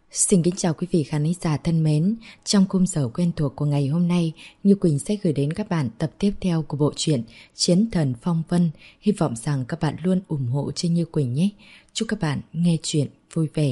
Xin kính chào quý vị khán giả thân mến. Trong khung giờ quen thuộc của ngày hôm nay, Như Quỳnh sẽ gửi đến các bạn tập tiếp theo của bộ truyện Chiến Thần Phong Vân. Hy vọng rằng các bạn luôn ủng hộ cho Như Quỳnh nhé. Chúc các bạn nghe chuyện vui vẻ.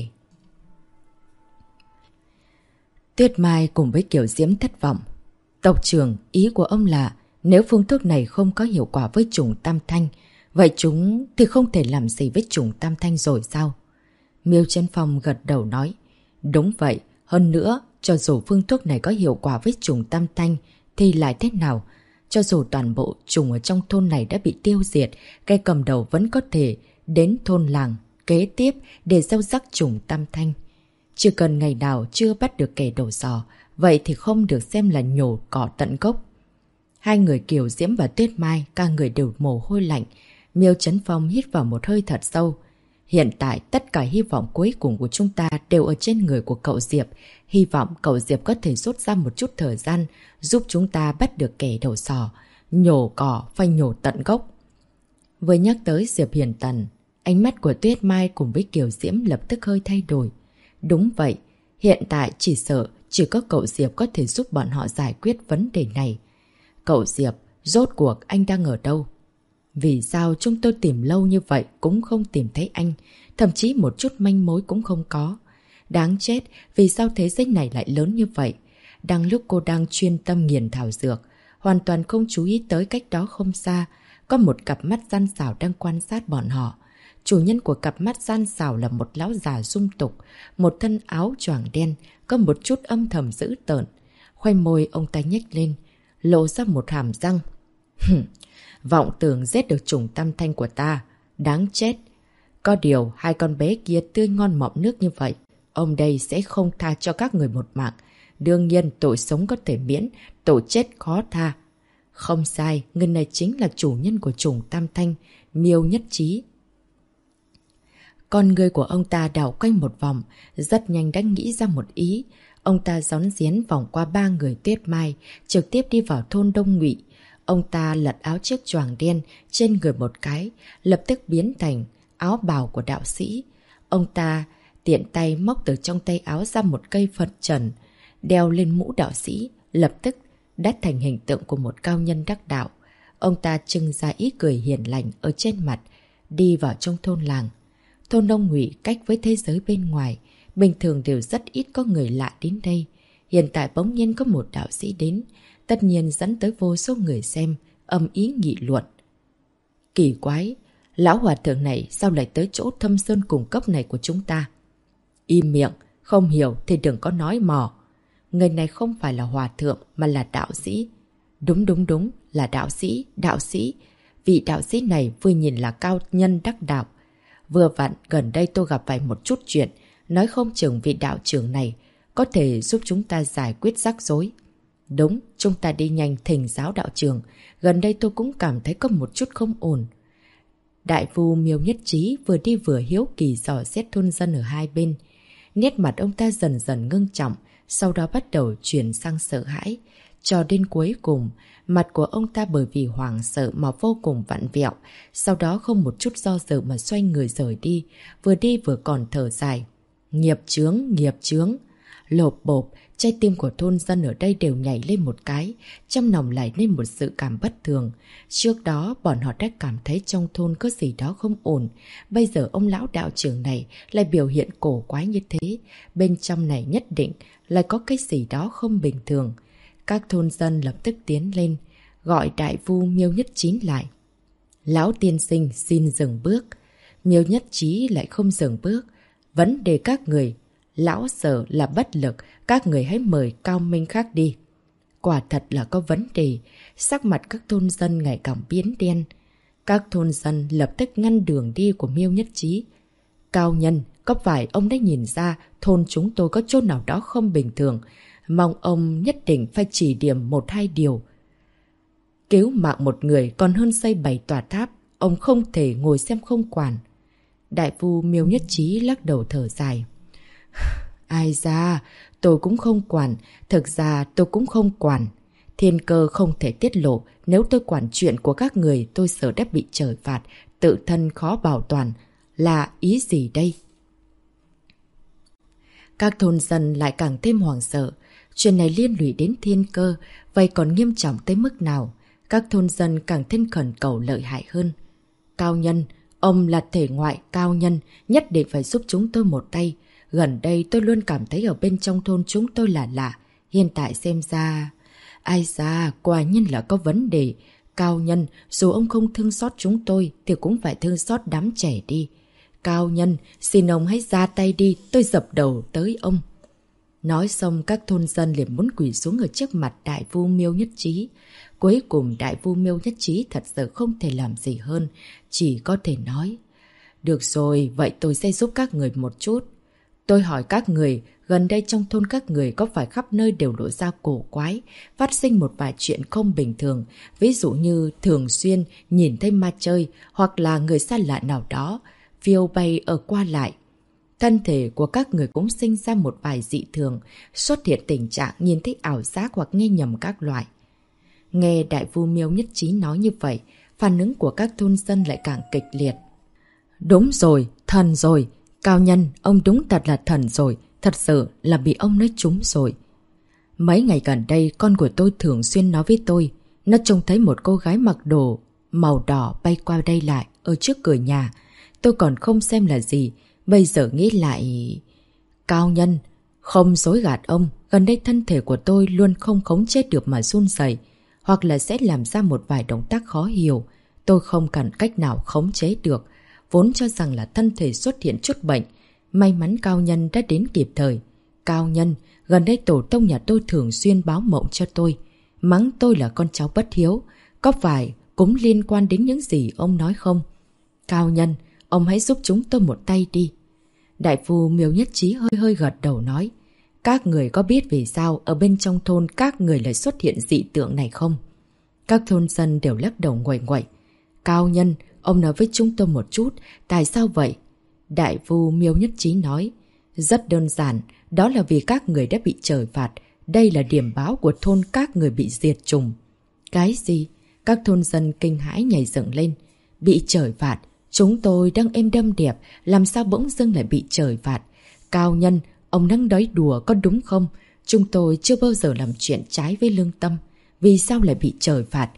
Tuyết Mai cùng với Kiều Diễm thất vọng. Tộc trưởng, ý của ông là nếu phương thuốc này không có hiệu quả với trùng tam thanh, vậy chúng thì không thể làm gì với trùng tam thanh rồi sao? Miêu Chấn Phong gật đầu nói. Đúng vậy, hơn nữa, cho dù phương thuốc này có hiệu quả với trùng tam thanh thì lại thế nào? Cho dù toàn bộ trùng ở trong thôn này đã bị tiêu diệt, cái cầm đầu vẫn có thể đến thôn làng kế tiếp để gieo rắc trùng tam thanh. Chỉ cần ngày nào chưa bắt được kẻ đầu sò, vậy thì không được xem là nhổ cỏ tận gốc. Hai người Kiều Diễm và Tuyết Mai, cả người đều mồ hôi lạnh. Miêu Chấn Phong hít vào một hơi thật sâu. Hiện tại tất cả hy vọng cuối cùng của chúng ta đều ở trên người của cậu Diệp. Hy vọng cậu Diệp có thể rút ra một chút thời gian giúp chúng ta bắt được kẻ đầu sò. Nhổ cỏ phải nhổ tận gốc. Vừa nhắc tới Diệp Hiền Tần, ánh mắt của Tuyết Mai cùng với Kiều Diễm lập tức hơi thay đổi. Đúng vậy, hiện tại chỉ sợ chỉ có cậu Diệp có thể giúp bọn họ giải quyết vấn đề này. Cậu Diệp, rốt cuộc anh đang ở đâu? Vì sao chúng tôi tìm lâu như vậy cũng không tìm thấy anh, thậm chí một chút manh mối cũng không có. Đáng chết, vì sao thế giới này lại lớn như vậy? Đang lúc cô đang chuyên tâm nghiền thảo dược, hoàn toàn không chú ý tới cách đó không xa, có một cặp mắt gian xảo đang quan sát bọn họ. Chủ nhân của cặp mắt gian xảo là một lão già dung tục, một thân áo choàng đen, có một chút âm thầm dữ tợn. Khoai môi ông ta nhếch lên, lộ ra một hàm răng. Vọng tưởng giết được trùng tam thanh của ta. Đáng chết. Có điều hai con bé kia tươi ngon mọng nước như vậy, ông đây sẽ không tha cho các người một mạng. Đương nhiên tội sống có thể miễn, tội chết khó tha. Không sai, người này chính là chủ nhân của trùng tam thanh, Miêu Nhất Trí. Con người của ông ta đảo quanh một vòng, rất nhanh đã nghĩ ra một ý. Ông ta rón rén vòng qua ba người Tuyết Mai, trực tiếp đi vào thôn Đông Ngụy. Ông ta lật áo chiếc choàng đen trên người một cái, lập tức biến thành áo bào của đạo sĩ. Ông ta tiện tay móc từ trong tay áo ra một cây Phật trần, đeo lên mũ đạo sĩ, lập tức đã thành hình tượng của một cao nhân đắc đạo. Ông ta trưng ra ý cười hiền lành ở trên mặt, đi vào trong thôn làng. Thôn Đông Ngụy cách với thế giới bên ngoài, bình thường đều rất ít có người lạ đến đây. Hiện tại bỗng nhiên có một đạo sĩ đến, tất nhiên dẫn tới vô số người xem, âm ý nghị luận. Kỳ quái, lão hòa thượng này sao lại tới chỗ thâm sơn cùng cốc này của chúng ta? Im miệng, không hiểu thì đừng có nói mò. Người này không phải là hòa thượng mà là đạo sĩ. Đúng, là đạo sĩ. Vị đạo sĩ này vừa nhìn là cao nhân đắc đạo. Vừa vặn gần đây tôi gặp phải một chút chuyện, nói không chừng vị đạo trưởng này có thể giúp chúng ta giải quyết rắc rối. Đúng, chúng ta đi nhanh thỉnh giáo đạo trường. Gần đây tôi cũng cảm thấy có một chút không ổn. Đại phu Miêu Nhất Trí vừa đi vừa hiếu kỳ dò xét thôn dân ở hai bên. Nét mặt ông ta dần dần ngưng trọng, sau đó bắt đầu chuyển sang sợ hãi. Cho đến cuối cùng, mặt của ông ta bởi vì hoảng sợ mà vô cùng vặn vẹo. Sau đó không một chút do dự mà xoay người rời đi vừa còn thở dài. Nghiệp chướng. Lộp bộp, trái tim của thôn dân ở đây đều nhảy lên một cái, trong lòng lại lên một sự cảm bất thường. Trước đó, bọn họ đã cảm thấy trong thôn có gì đó không ổn. Bây giờ ông lão đạo trưởng này lại biểu hiện cổ quái như thế. Bên trong này nhất định lại có cái gì đó không bình thường. Các thôn dân lập tức tiến lên, gọi đại phu Miêu Nhất Trí lại. Lão tiên sinh xin dừng bước. Miêu Nhất Trí lại không dừng bước. Vấn đề các người, lão sợ là bất lực, các người hãy mời cao minh khác đi. Quả thật là có vấn đề, sắc mặt các thôn dân ngày càng biến đen. Các thôn dân lập tức ngăn đường đi của Miêu Nhất Trí. Cao nhân, có phải ông đã nhìn ra thôn chúng tôi có chỗ nào đó không bình thường? Mong ông nhất định phải chỉ điểm một hai điều. Cứu mạng một người còn hơn xây 7 tòa tháp, ông không thể ngồi xem không quản. Đại phu Miêu Nhất Trí lắc đầu thở dài. Ai da, tôi cũng không quản, thực ra tôi cũng không quản. Thiên cơ không thể tiết lộ, nếu tôi quản chuyện của các người tôi sợ đã bị trời phạt, tự thân khó bảo toàn. Là ý gì đây? Các thôn dân lại càng thêm hoảng sợ. Chuyện này liên lụy đến thiên cơ, vậy còn nghiêm trọng tới mức nào? Các thôn dân càng thêm khẩn cầu lợi hại hơn. Cao nhân, ông là thể ngoại cao nhân, nhất định phải giúp chúng tôi một tay. Gần đây tôi luôn cảm thấy ở bên trong thôn chúng tôi là lạ. Hiện tại xem ra... Ai da, quả nhiên là có vấn đề. Cao nhân, dù ông không thương xót chúng tôi thì cũng phải thương xót đám trẻ đi. Cao nhân, xin ông hãy ra tay đi, tôi dập đầu tới ông. Nói xong các thôn dân liền muốn quỳ xuống ở trước mặt Đại Vu Miêu Nhất Trí. Cuối cùng Đại Vu Miêu Nhất Trí thật sự không thể làm gì hơn, chỉ có thể nói. Được rồi, vậy tôi sẽ giúp các người một chút. Tôi hỏi các người, gần đây trong thôn các người có phải khắp nơi đều lộ ra cổ quái, phát sinh một vài chuyện không bình thường, ví dụ như thường xuyên nhìn thấy ma chơi hoặc là người xa lạ nào đó, phiêu bay ở qua lại. Thân thể của các người cũng sinh ra một vài dị thường, xuất hiện tình trạng nhìn thấy ảo giác hoặc nghe nhầm các loại. Nghe Đại Vu Miêu Nhất Trí nói như vậy, phản ứng của các thôn dân lại càng kịch liệt. Đúng rồi, thần rồi. Cao nhân, ông đúng thật là thần rồi. Thật sự là bị ông nói trúng rồi. Mấy ngày gần đây, con của tôi thường xuyên nói với tôi. Nó trông thấy một cô gái mặc đồ màu đỏ bay qua đây lại ở trước cửa nhà. Tôi còn không xem là gì. Bây giờ nghĩ lại... Cao nhân, không dối gạt ông. Gần đây thân thể của tôi luôn không khống chế được mà run rẩy, hoặc là sẽ làm ra một vài động tác khó hiểu. Tôi không cần cách nào khống chế được. Vốn cho rằng là thân thể xuất hiện chút bệnh. May mắn cao nhân đã đến kịp thời. Cao nhân, gần đây tổ tông nhà tôi thường xuyên báo mộng cho tôi. Mắng tôi là con cháu bất hiếu. Có phải cũng liên quan đến những gì ông nói không? Cao nhân, ông hãy giúp chúng tôi một tay đi. Đại Vu Miêu Nhất Trí hơi hơi gật đầu nói. Các người có biết vì sao ở bên trong thôn các người lại xuất hiện dị tượng này không? Các thôn dân đều lắc đầu nguậy nguậy. Cao nhân, ông nói với chúng tôi một chút, tại sao vậy? Đại Vu Miêu Nhất Trí nói. Rất đơn giản, đó là vì các người đã bị trời phạt. Đây là điểm báo của thôn các người bị diệt chủng. Cái gì? Các thôn dân kinh hãi nhảy dựng lên. Bị trời phạt? Chúng tôi đang êm đâm đẹp, làm sao bỗng dưng lại bị trời phạt? Cao nhân, ông đang nói đùa có đúng không? Chúng tôi chưa bao giờ làm chuyện trái với lương tâm. Vì sao lại bị trời phạt?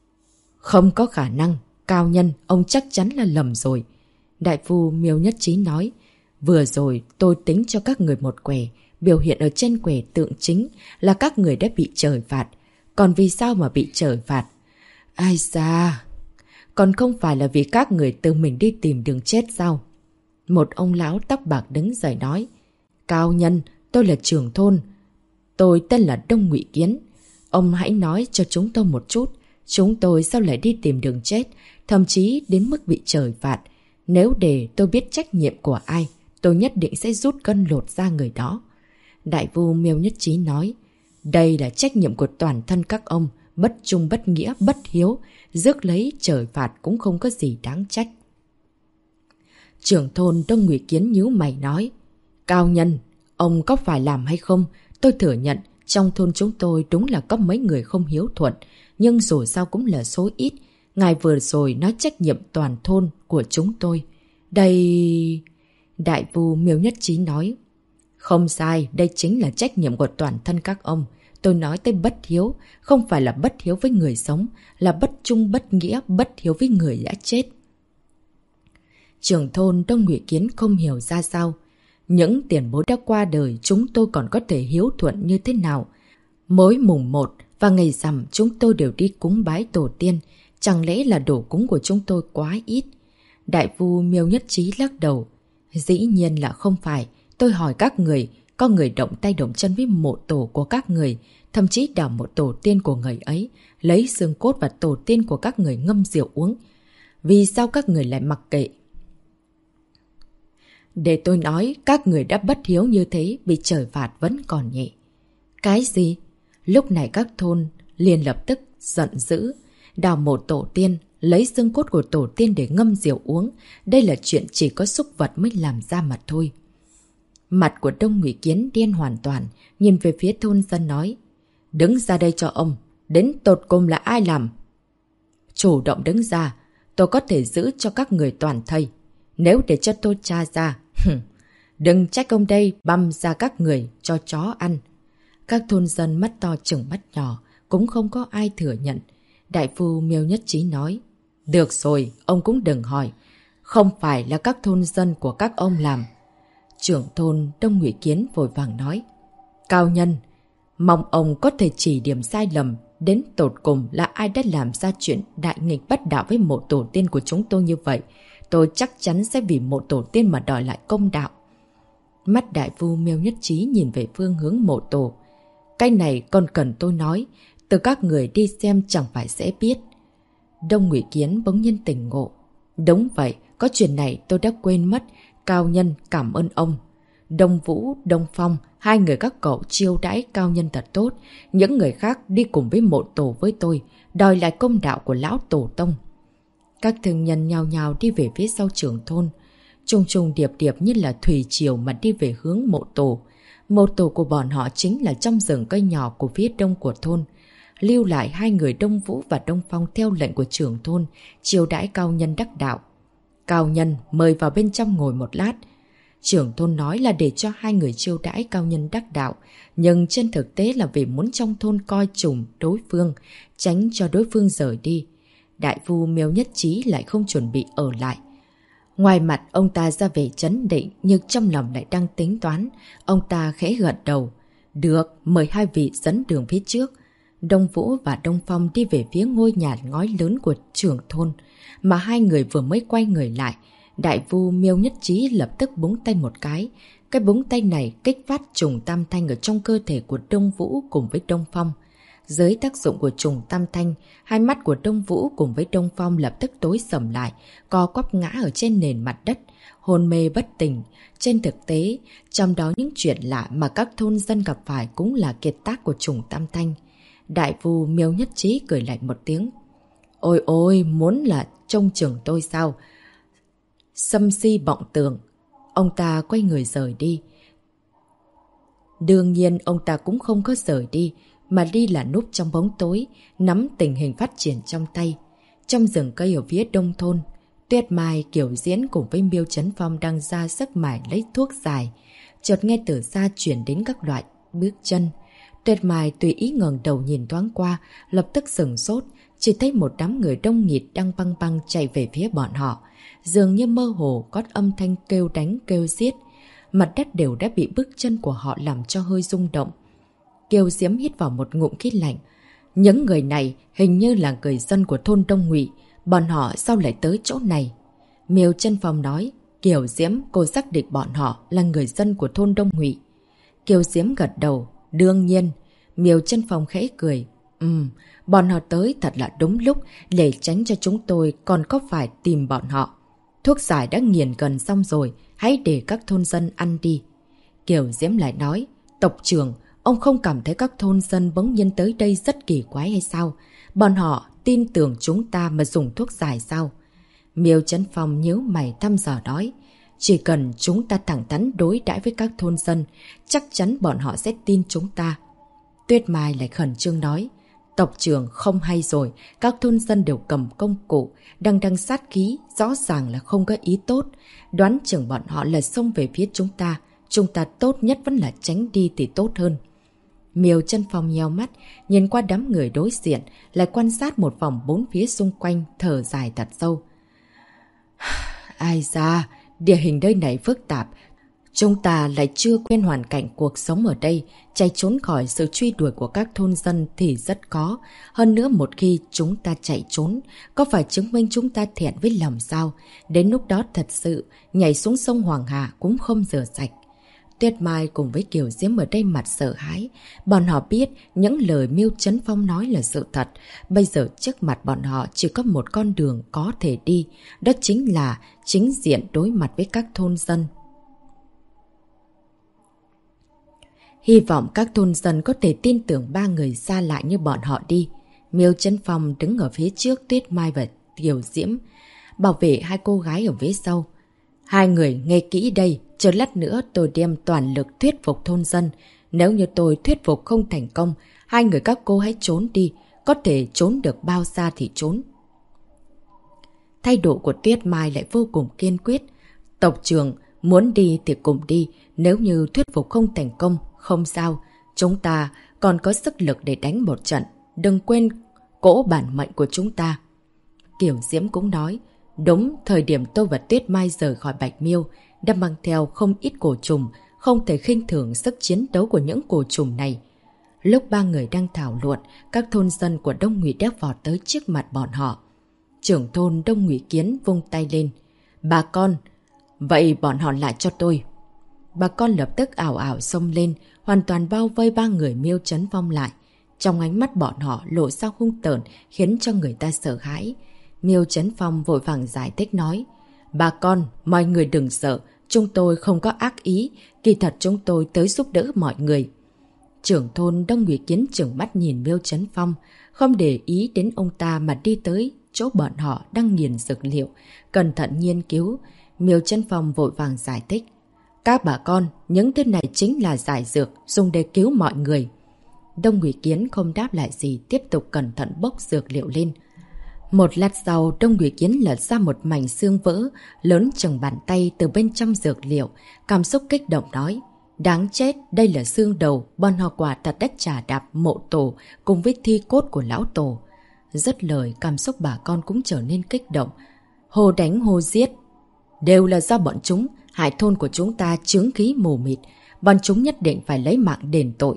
Không có khả năng. Cao nhân, ông chắc chắn là lầm rồi. Đại Vu Miêu Nhất Trí nói. Vừa rồi tôi tính cho các người một quẻ. Biểu hiện ở trên quẻ tượng chính là các người đã bị trời phạt. Còn vì sao mà bị trời phạt? Ai da... Còn không phải là vì các người tự mình đi tìm đường chết sao? Một ông lão tóc bạc đứng dậy nói. Cao nhân, tôi là trưởng thôn. Tôi tên là Đông Ngụy Kiến. Ông hãy nói cho chúng tôi một chút. Chúng tôi sao lại đi tìm đường chết, thậm chí đến mức bị trời phạt. Nếu để tôi biết trách nhiệm của ai, tôi nhất định sẽ rút gân lột da người đó. Đại Vu Miêu Nhất Trí nói. Đây là trách nhiệm của toàn thân các ông. Bất trung bất nghĩa, bất hiếu. Rước lấy trời phạt cũng không có gì đáng trách. Trưởng thôn Đông Ngụy Kiến nhíu mày nói. Cao nhân, ông có phải làm hay không? Tôi thừa nhận, trong thôn chúng tôi đúng là có mấy người không hiếu thuận. Nhưng dù sao cũng là số ít. Ngài vừa rồi nói trách nhiệm toàn thôn của chúng tôi. Đây... Đại Vu Miêu Nhất Trí nói. Không sai, đây chính là trách nhiệm của toàn thân các ông. Tôi nói tới bất hiếu, không phải là bất hiếu với người sống, là bất trung bất nghĩa, bất hiếu với người đã chết. Trưởng thôn Đông Ngụy Kiến không hiểu ra sao. Những tiền bối đã qua đời chúng tôi còn có thể hiếu thuận như thế nào? Mỗi mùng 1 và ngày rằm chúng tôi đều đi cúng bái tổ tiên. Chẳng lẽ là đồ cúng của chúng tôi quá ít? Đại Vu Miêu Nhất Trí lắc đầu. Dĩ nhiên là không phải. Tôi hỏi các người, có người động tay động chân với mộ tổ của các người, thậm chí đào mộ tổ tiên của người ấy, lấy xương cốt và tổ tiên của các người ngâm rượu uống. Vì sao các người lại mặc kệ? Để tôi nói, các người đã bất hiếu như thế, bị trời phạt vẫn còn nhẹ. Cái gì? Lúc này các thôn liền lập tức giận dữ, đào mộ tổ tiên, lấy xương cốt của tổ tiên để ngâm rượu uống. Đây là chuyện chỉ có súc vật mới làm ra mà thôi. Mặt của Đông Ngụy Kiến điên hoàn toàn, nhìn về phía thôn dân nói. Đứng ra đây cho ông, đến tột cùng là ai làm? Chủ động đứng ra, tôi có thể giữ cho các người toàn thây. Nếu để cho tôi tra ra, Đừng trách ông đây băm ra các người cho chó ăn. Các thôn dân mắt to chừng mắt nhỏ, cũng không có ai thừa nhận. Đại phu Miêu Nhất Trí nói, được rồi, ông cũng đừng hỏi. Không phải là các thôn dân của các ông làm. Trưởng thôn Đông Ngụy Kiến vội vàng nói, cao nhân, mong ông có thể chỉ điểm sai lầm, đến tột cùng là ai đã làm ra chuyện đại nghịch bất đạo với mộ tổ tiên của chúng tôi như vậy. Tôi chắc chắn sẽ vì mộ tổ tiên mà đòi lại công đạo. Mắt đại phu Miêu Nhất Trí nhìn về phương hướng mộ tổ. Cái này còn cần tôi nói, từ các người đi xem chẳng phải sẽ biết. Đông Ngụy Kiến bỗng nhiên tỉnh ngộ. Đúng vậy, có chuyện này tôi đã quên mất. Cao nhân cảm ơn ông. Đông Vũ, Đông Phong, hai người các cậu chiêu đãi cao nhân thật tốt. Những người khác đi cùng với mộ tổ với tôi, đòi lại công đạo của lão tổ tông. Các thương nhân nhao nhao đi về phía sau trưởng thôn. Trùng trùng điệp điệp như là thủy triều mà đi về hướng mộ tổ. Mộ tổ của bọn họ chính là trong rừng cây nhỏ của phía đông của thôn. Lưu lại hai người Đông Vũ và Đông Phong theo lệnh của trưởng thôn, chiêu đãi cao nhân đắc đạo. Cao nhân mời vào bên trong ngồi một lát. Trưởng thôn nói là để cho hai người chiêu đãi cao nhân đắc đạo, nhưng trên thực tế là vì muốn trong thôn coi chừng đối phương, tránh cho đối phương rời đi. Đại phu Miêu Nhất Trí lại không chuẩn bị ở lại. Ngoài mặt ông ta ra vẻ trấn định, nhưng trong lòng lại đang tính toán. Ông ta khẽ gật đầu. Được, mời hai vị dẫn đường phía trước. Đông Vũ và Đông Phong đi về phía ngôi nhà ngói lớn của trưởng thôn, mà hai người vừa mới quay người lại. Đại phu Miêu Nhất Trí lập tức búng tay một cái. Cái búng tay này kích phát trùng tam thanh ở trong cơ thể của Đông Vũ cùng với Đông Phong. Dưới tác dụng của trùng tam thanh, hai mắt của Đông Vũ cùng với Đông Phong lập tức tối sầm lại, co quắp ngã ở trên nền mặt đất, hôn mê bất tỉnh. Trên thực tế, trong đó những chuyện lạ mà các thôn dân gặp phải cũng là kiệt tác của trùng tam thanh. Đại phu Miêu Nhất Trí cười lạnh một tiếng. Ôi ôi, muốn là trông chừng tôi sao? Xâm si vọng tưởng. Ông ta quay người rời đi. Đương nhiên ông ta cũng không có rời đi, mà đi là núp trong bóng tối, nắm tình hình phát triển trong tay. Trong rừng cây ở phía đông thôn, Tuyết Mai, Kiều Diễn cùng với Miêu Chấn Phong đang ra sức mải lấy thuốc dài. Chợt nghe từ xa chuyển đến các loại bước chân. Tuyết Mai tùy ý ngẩng đầu nhìn thoáng qua, lập tức sửng sốt, chỉ thấy một đám người đông nghịt đang băng băng chạy về phía bọn họ. Dường như mơ hồ có âm thanh kêu đánh kêu giết. Mặt đất đều đã bị bước chân của họ làm cho hơi rung động. Kiều Diễm hít vào một ngụm khí lạnh. Những người này hình như là người dân của thôn Đông Ngụy. Bọn họ sao lại tới chỗ này? Miêu Chân Phong nói, Kiều Diễm, cô xác định bọn họ là người dân của thôn Đông Ngụy. Kiều Diễm gật đầu. Đương nhiên. Miêu Chân Phong khẽ cười. Bọn họ tới thật là đúng lúc, để tránh cho chúng tôi còn có phải tìm bọn họ. Thuốc giải đã nghiền gần xong rồi, hãy để các thôn dân ăn đi. Kiều Diễm lại nói, tộc trưởng, ông không cảm thấy các thôn dân bỗng nhiên tới đây rất kỳ quái hay sao? Bọn họ tin tưởng chúng ta mà dùng thuốc giải sao? Miêu Chấn Phong nhíu mày thăm dò nói, chỉ cần chúng ta thẳng thắn đối đãi với các thôn dân, chắc chắn bọn họ sẽ tin chúng ta. Tuyết Mai lại khẩn trương nói, tộc trưởng không hay rồi, các thôn dân đều cầm công cụ, đang sát khí, rõ ràng là không có ý tốt. Đoán chừng bọn họ là xông về phía chúng ta tốt nhất vẫn là tránh đi thì tốt hơn. Miêu Chân Phong nheo mắt, nhìn qua đám người đối diện, lại quan sát một vòng bốn phía xung quanh, thở dài thật sâu. Ai da, địa hình nơi này phức tạp. Chúng ta lại chưa quen hoàn cảnh cuộc sống ở đây, chạy trốn khỏi sự truy đuổi của các thôn dân thì rất khó. Hơn nữa một khi chúng ta chạy trốn, có phải chứng minh chúng ta thiện với lòng sao? Đến lúc đó thật sự, nhảy xuống sông Hoàng Hà cũng không rửa sạch. Tuyết Mai cùng với Kiều Diễm ở đây mặt sợ hãi. Bọn họ biết những lời Miêu Chấn Phong nói là sự thật. Bây giờ trước mặt bọn họ chỉ có một con đường có thể đi. Đó chính là chính diện đối mặt với các thôn dân. Hy vọng các thôn dân có thể tin tưởng ba người xa lạ như bọn họ đi. Miêu Chấn Phong đứng ở phía trước Tuyết Mai và Kiều Diễm, bảo vệ hai cô gái ở phía sau. Hai người nghe kỹ đây, chờ lát nữa tôi đem toàn lực thuyết phục thôn dân. Nếu như tôi thuyết phục không thành công, hai người các cô hãy trốn đi, có thể trốn được bao xa thì trốn. Thái độ của Tuyết Mai lại vô cùng kiên quyết. Tộc trưởng, Muốn đi thì cùng đi, nếu như thuyết phục không thành công, không sao. Chúng ta còn có sức lực để đánh một trận. Đừng quên cỗ bản mệnh của chúng ta. Kiều Diễm cũng nói, đúng, thời điểm tôi và Tuyết Mai rời khỏi Bạch Miêu đã mang theo không ít cổ trùng, không thể khinh thường sức chiến đấu của những cổ trùng này. Lúc ba người đang thảo luận, các thôn dân của Đông Ngụy đã vọt tới trước mặt bọn họ. Trưởng thôn Đông Ngụy Kiến vung tay lên. Bà con, vậy bọn họ lại cho tôi. Bà con lập tức ảo ảo xông lên, hoàn toàn bao vây ba người Miêu Trấn Phong lại. Trong ánh mắt bọn họ lộ ra hung tợn khiến cho người ta sợ hãi. Miêu Trấn Phong vội vàng giải thích nói. Bà con, mọi người đừng sợ, chúng tôi không có ác ý, kỳ thật chúng tôi tới giúp đỡ mọi người. Trưởng thôn Đông Ngụy Kiến trừng mắt nhìn Miêu Trấn Phong, không để ý đến ông ta mà đi tới chỗ bọn họ đang nghiền dược liệu, cẩn thận nghiên cứu. Miêu Trấn Phong vội vàng giải thích. Các bà con, những thứ này chính là giải dược dùng để cứu mọi người. Đông Ngụy Kiến không đáp lại gì, tiếp tục cẩn thận bốc dược liệu lên. Một lát sau, Đông Ngụy Kiến lật ra một mảnh xương vỡ, lớn chừng bàn tay từ bên trong dược liệu, cảm xúc kích động nói. Đáng chết, đây là xương đầu, bọn họ quả thật đã trà đạp mộ tổ cùng với thi cốt của lão tổ. Dứt lời, cảm xúc bà con cũng trở nên kích động. Hô đánh hô giết. Đều là do bọn chúng, hại thôn của chúng ta chướng khí mù mịt. Bọn chúng nhất định phải lấy mạng đền tội.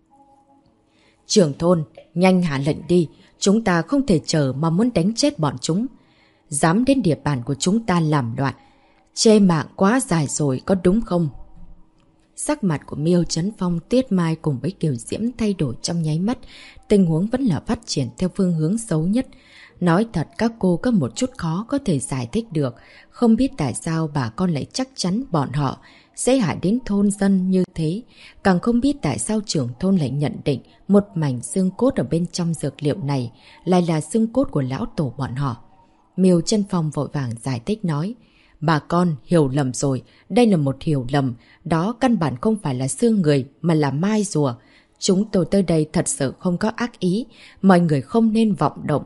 Trưởng thôn, nhanh hạ lệnh đi. Chúng ta không thể chờ mà muốn đánh chết bọn chúng. Dám đến địa bàn của chúng ta làm loạn. Chê mạng quá dài rồi có đúng không? Sắc mặt của Miêu Trấn Phong, Tuyết Mai cùng với Kiều Diễm thay đổi trong nháy mắt. Tình huống vẫn là phát triển theo phương hướng xấu nhất. Nói thật các cô có một chút khó có thể giải thích được. Không biết tại sao bà con lại chắc chắn bọn họ sẽ hại đến thôn dân như thế. Càng không biết tại sao trưởng thôn lại nhận định một mảnh xương cốt ở bên trong dược liệu này lại là xương cốt của lão tổ bọn họ. Miêu Trấn Phong vội vàng giải thích nói. Bà con hiểu lầm rồi, đây là một hiểu lầm, đó căn bản không phải là xương người mà là mai rùa. Chúng tôi tới đây thật sự không có ác ý, mọi người không nên vọng động.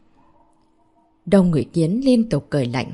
Đông Ngụy Kiến liên tục cười lạnh.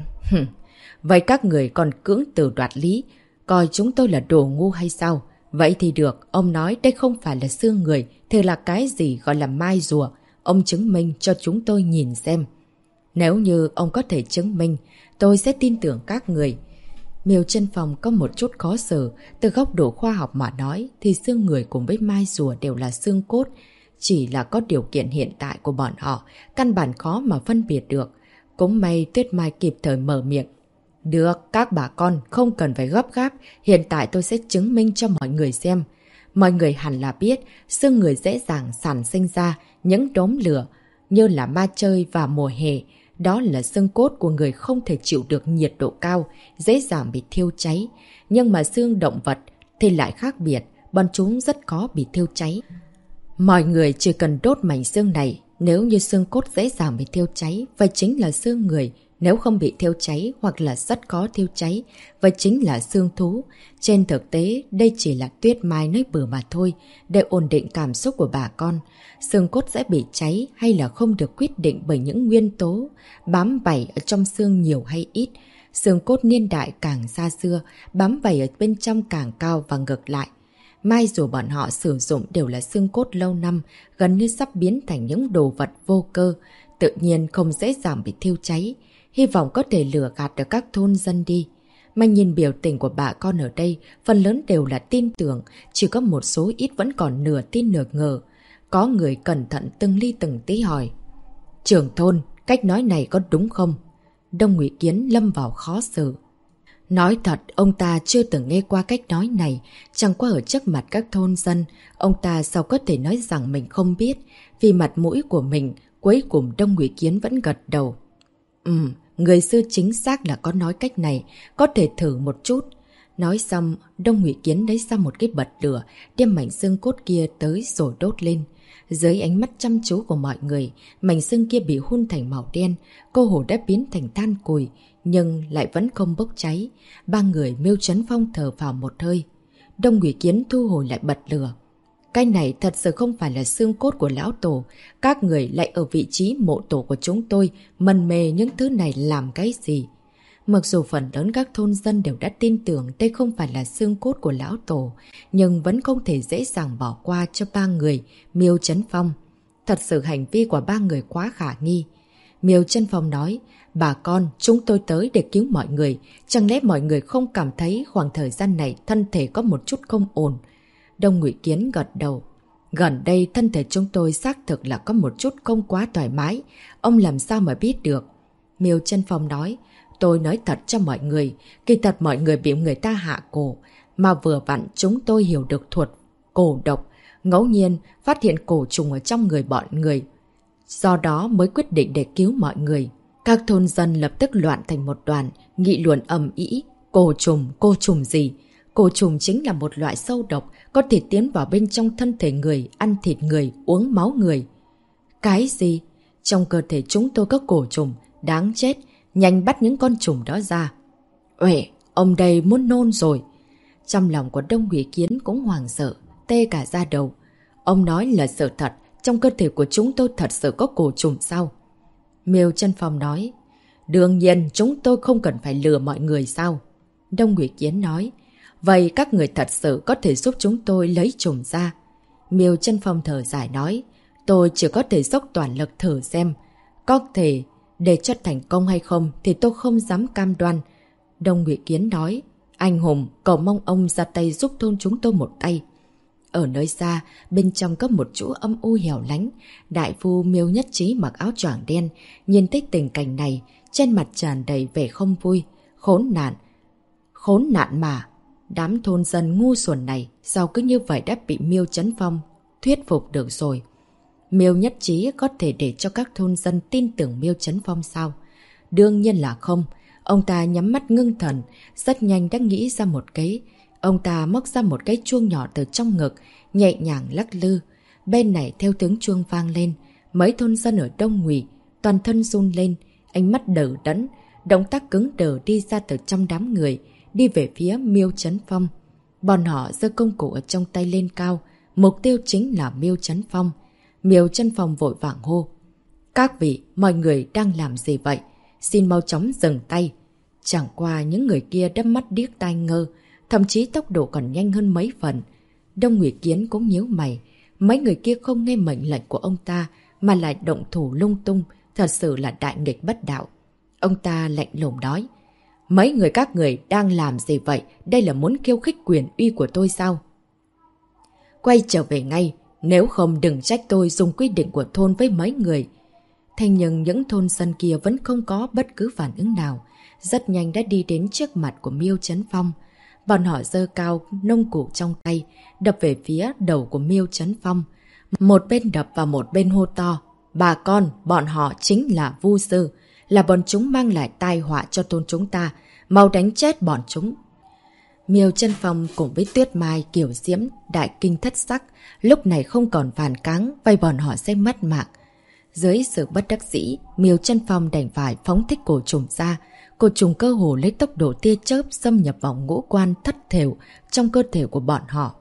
Vậy các người còn cưỡng từ đoạt lý, coi chúng tôi là đồ ngu hay sao? Vậy thì được, ông nói đây không phải là xương người, thì là cái gì gọi là mai rùa? Ông chứng minh cho chúng tôi nhìn xem. Nếu như ông có thể chứng minh, tôi sẽ tin tưởng các người. Miêu Trấn Phong có một chút khó xử, từ góc độ khoa học mà nói thì xương người cùng với mai rùa đều là xương cốt. Chỉ là có điều kiện hiện tại của bọn họ, căn bản khó mà phân biệt được. Cũng may Tuyết Mai kịp thời mở miệng. Được, các bà con không cần phải gấp gáp, hiện tại tôi sẽ chứng minh cho mọi người xem. Mọi người hẳn là biết, xương người dễ dàng sản sinh ra những đốm lửa như là ma chơi vào mùa hè. Đó là xương cốt của người không thể chịu được nhiệt độ cao, dễ dàng bị thiêu cháy. Nhưng mà xương động vật thì lại khác biệt, bọn chúng rất khó bị thiêu cháy. Mọi người chỉ cần đốt mảnh xương này, nếu như xương cốt dễ dàng bị thiêu cháy, vậy chính là xương người. Nếu không bị thiêu cháy hoặc là rất khó thiêu cháy, vậy chính là xương thú. Trên thực tế, đây chỉ là Tuyết Mai nói bừa mà thôi, để ổn định cảm xúc của bà con. Xương cốt sẽ bị cháy hay là không được quyết định bởi những nguyên tố bám vảy ở trong xương nhiều hay ít. Xương cốt niên đại càng xa xưa, bám vảy ở bên trong càng cao và ngược lại. Mai dù bọn họ sử dụng đều là xương cốt lâu năm, gần như sắp biến thành những đồ vật vô cơ, tự nhiên không dễ dàng bị thiêu cháy. Hy vọng có thể lừa gạt được các thôn dân đi. Mà nhìn biểu tình của bà con ở đây, phần lớn đều là tin tưởng, chỉ có một số ít vẫn còn nửa tin nửa ngờ. Có người cẩn thận từng ly từng tí hỏi. Trưởng thôn, cách nói này có đúng không? Đông Ngụy Kiến lâm vào khó xử. Nói thật, ông ta chưa từng nghe qua cách nói này, chẳng qua ở trước mặt các thôn dân, ông ta sao có thể nói rằng mình không biết, vì mặt mũi của mình, cuối cùng Đông Ngụy Kiến vẫn gật đầu. Người xưa chính xác là có nói cách này, có thể thử một chút. Nói xong, Đông Ngụy Kiến lấy ra một cái bật lửa, đem mảnh xương cốt kia tới rồi đốt lên. Dưới ánh mắt chăm chú của mọi người, mảnh xương kia bị hun thành màu đen, cô hồ đã biến thành than củi, nhưng lại vẫn không bốc cháy. Ba người Miêu Trấn Phong thở vào một hơi. Đông Ngụy Kiến thu hồi lại bật lửa. Cái này thật sự không phải là xương cốt của lão tổ. Các người lại ở vị trí mộ tổ của chúng tôi, mân mê những thứ này làm cái gì? Mặc dù phần lớn các thôn dân đều đã tin tưởng đây không phải là xương cốt của lão tổ, nhưng vẫn không thể dễ dàng bỏ qua cho ba người Miêu Chấn Phong. Thật sự hành vi của ba người quá khả nghi. Miêu Chấn Phong nói, bà con, chúng tôi tới để cứu mọi người. Chẳng lẽ mọi người không cảm thấy khoảng thời gian này thân thể có một chút không ổn? Đông Ngụy Kiến gật đầu. Gần đây thân thể chúng tôi xác thực là có một chút không quá thoải mái. Ông làm sao mà biết được? Miêu Chấn Phong nói, tôi nói thật cho mọi người, kỳ thật mọi người bị người ta hạ cổ, mà vừa vặn chúng tôi hiểu được thuật cổ độc, ngẫu nhiên phát hiện cổ trùng ở trong người bọn người. Do đó mới quyết định để cứu mọi người. Các thôn dân lập tức loạn thành một đoàn, nghị luận ầm ĩ. Cổ trùng gì? Cổ trùng chính là một loại sâu độc, có thể tiến vào bên trong thân thể người, ăn thịt người, uống máu người. Cái gì? Trong cơ thể chúng tôi có cổ trùng, đáng chết, nhanh bắt những con trùng đó ra. Uể, ông đây muốn nôn rồi. Trong lòng của Đông Ngụy Kiến cũng hoảng sợ, tê cả da đầu. Ông nói là sự thật, trong cơ thể của chúng tôi thật sự có cổ trùng sao? Miêu Chấn Phong nói, đương nhiên chúng tôi không cần phải lừa mọi người sao? Đông Ngụy Kiến nói, vậy các người thật sự có thể giúp chúng tôi lấy trùng ra. Miêu Chấn Phong thở dài nói, tôi chỉ có thể dốc toàn lực thử xem. Có thể để cho thành công hay không thì tôi không dám cam đoan. Đông Ngụy Kiến nói, anh hùng, cầu mong ông ra tay giúp thôn chúng tôi một tay. Ở nơi xa, bên trong có một chỗ âm u hẻo lánh, đại phu Miêu Nhất Trí mặc áo choàng đen, nhìn thấy tình cảnh này, trên mặt tràn đầy vẻ không vui. Khốn nạn mà! Đám thôn dân ngu xuẩn này sao cứ như vậy đã bị Miêu Chấn Phong thuyết phục được rồi. Miêu Nhất Trí có thể để cho các thôn dân tin tưởng Miêu Chấn Phong sao? Đương nhiên là không. Ông ta nhắm mắt ngưng thần, rất nhanh đã nghĩ ra một cái. Ông ta móc ra một cái chuông nhỏ từ trong ngực, nhẹ nhàng lắc lư. Bên này theo tiếng chuông vang lên, mấy thôn dân ở Đông Ngụy toàn thân run lên, ánh mắt đờ đẫn, động tác cứng đờ đi ra từ trong đám người, đi về phía Miêu Chấn Phong. Bọn họ giơ công cụ ở trong tay lên cao, mục tiêu chính là Miêu Chấn Phong. Miêu Chấn Phong vội vàng hô, các vị, mọi người đang làm gì vậy? Xin mau chóng dừng tay. Chẳng qua những người kia đắp mắt điếc tai ngơ, thậm chí tốc độ còn nhanh hơn mấy phần. Đông Ngụy Kiến cũng nhíu mày, mấy người kia không nghe mệnh lệnh của ông ta mà lại động thủ lung tung, thật sự là đại nghịch bất đạo. Ông ta lạnh lùng nói, mấy người các người đang làm gì vậy? Đây là muốn khiêu khích quyền uy của tôi sao? Quay trở về ngay, nếu không đừng trách tôi dùng quy định của thôn với mấy người. Thế nhưng những thôn dân kia vẫn không có bất cứ phản ứng nào, rất nhanh đã đi đến trước mặt của Miêu Chấn Phong. Bọn họ giơ cao nông cụ trong tay, đập về phía đầu của Miêu Chấn Phong. Một bên đập và một bên hô to, bà con, bọn họ chính là vu sư, là bọn chúng mang lại tai họa cho thôn chúng ta, mau đánh chết bọn chúng. Miêu Chấn Phong cùng với Tuyết Mai, Kiều Diễm, đại kinh thất sắc, lúc này không còn phản kháng, vây bọn họ sẽ mất mạng. Dưới sự bất đắc dĩ, Miêu Chấn Phong đành phải phóng thích cổ trùng ra. Cổ trùng cơ hồ lấy tốc độ tia chớp xâm nhập vào ngũ quan thất thểu trong cơ thể của bọn họ.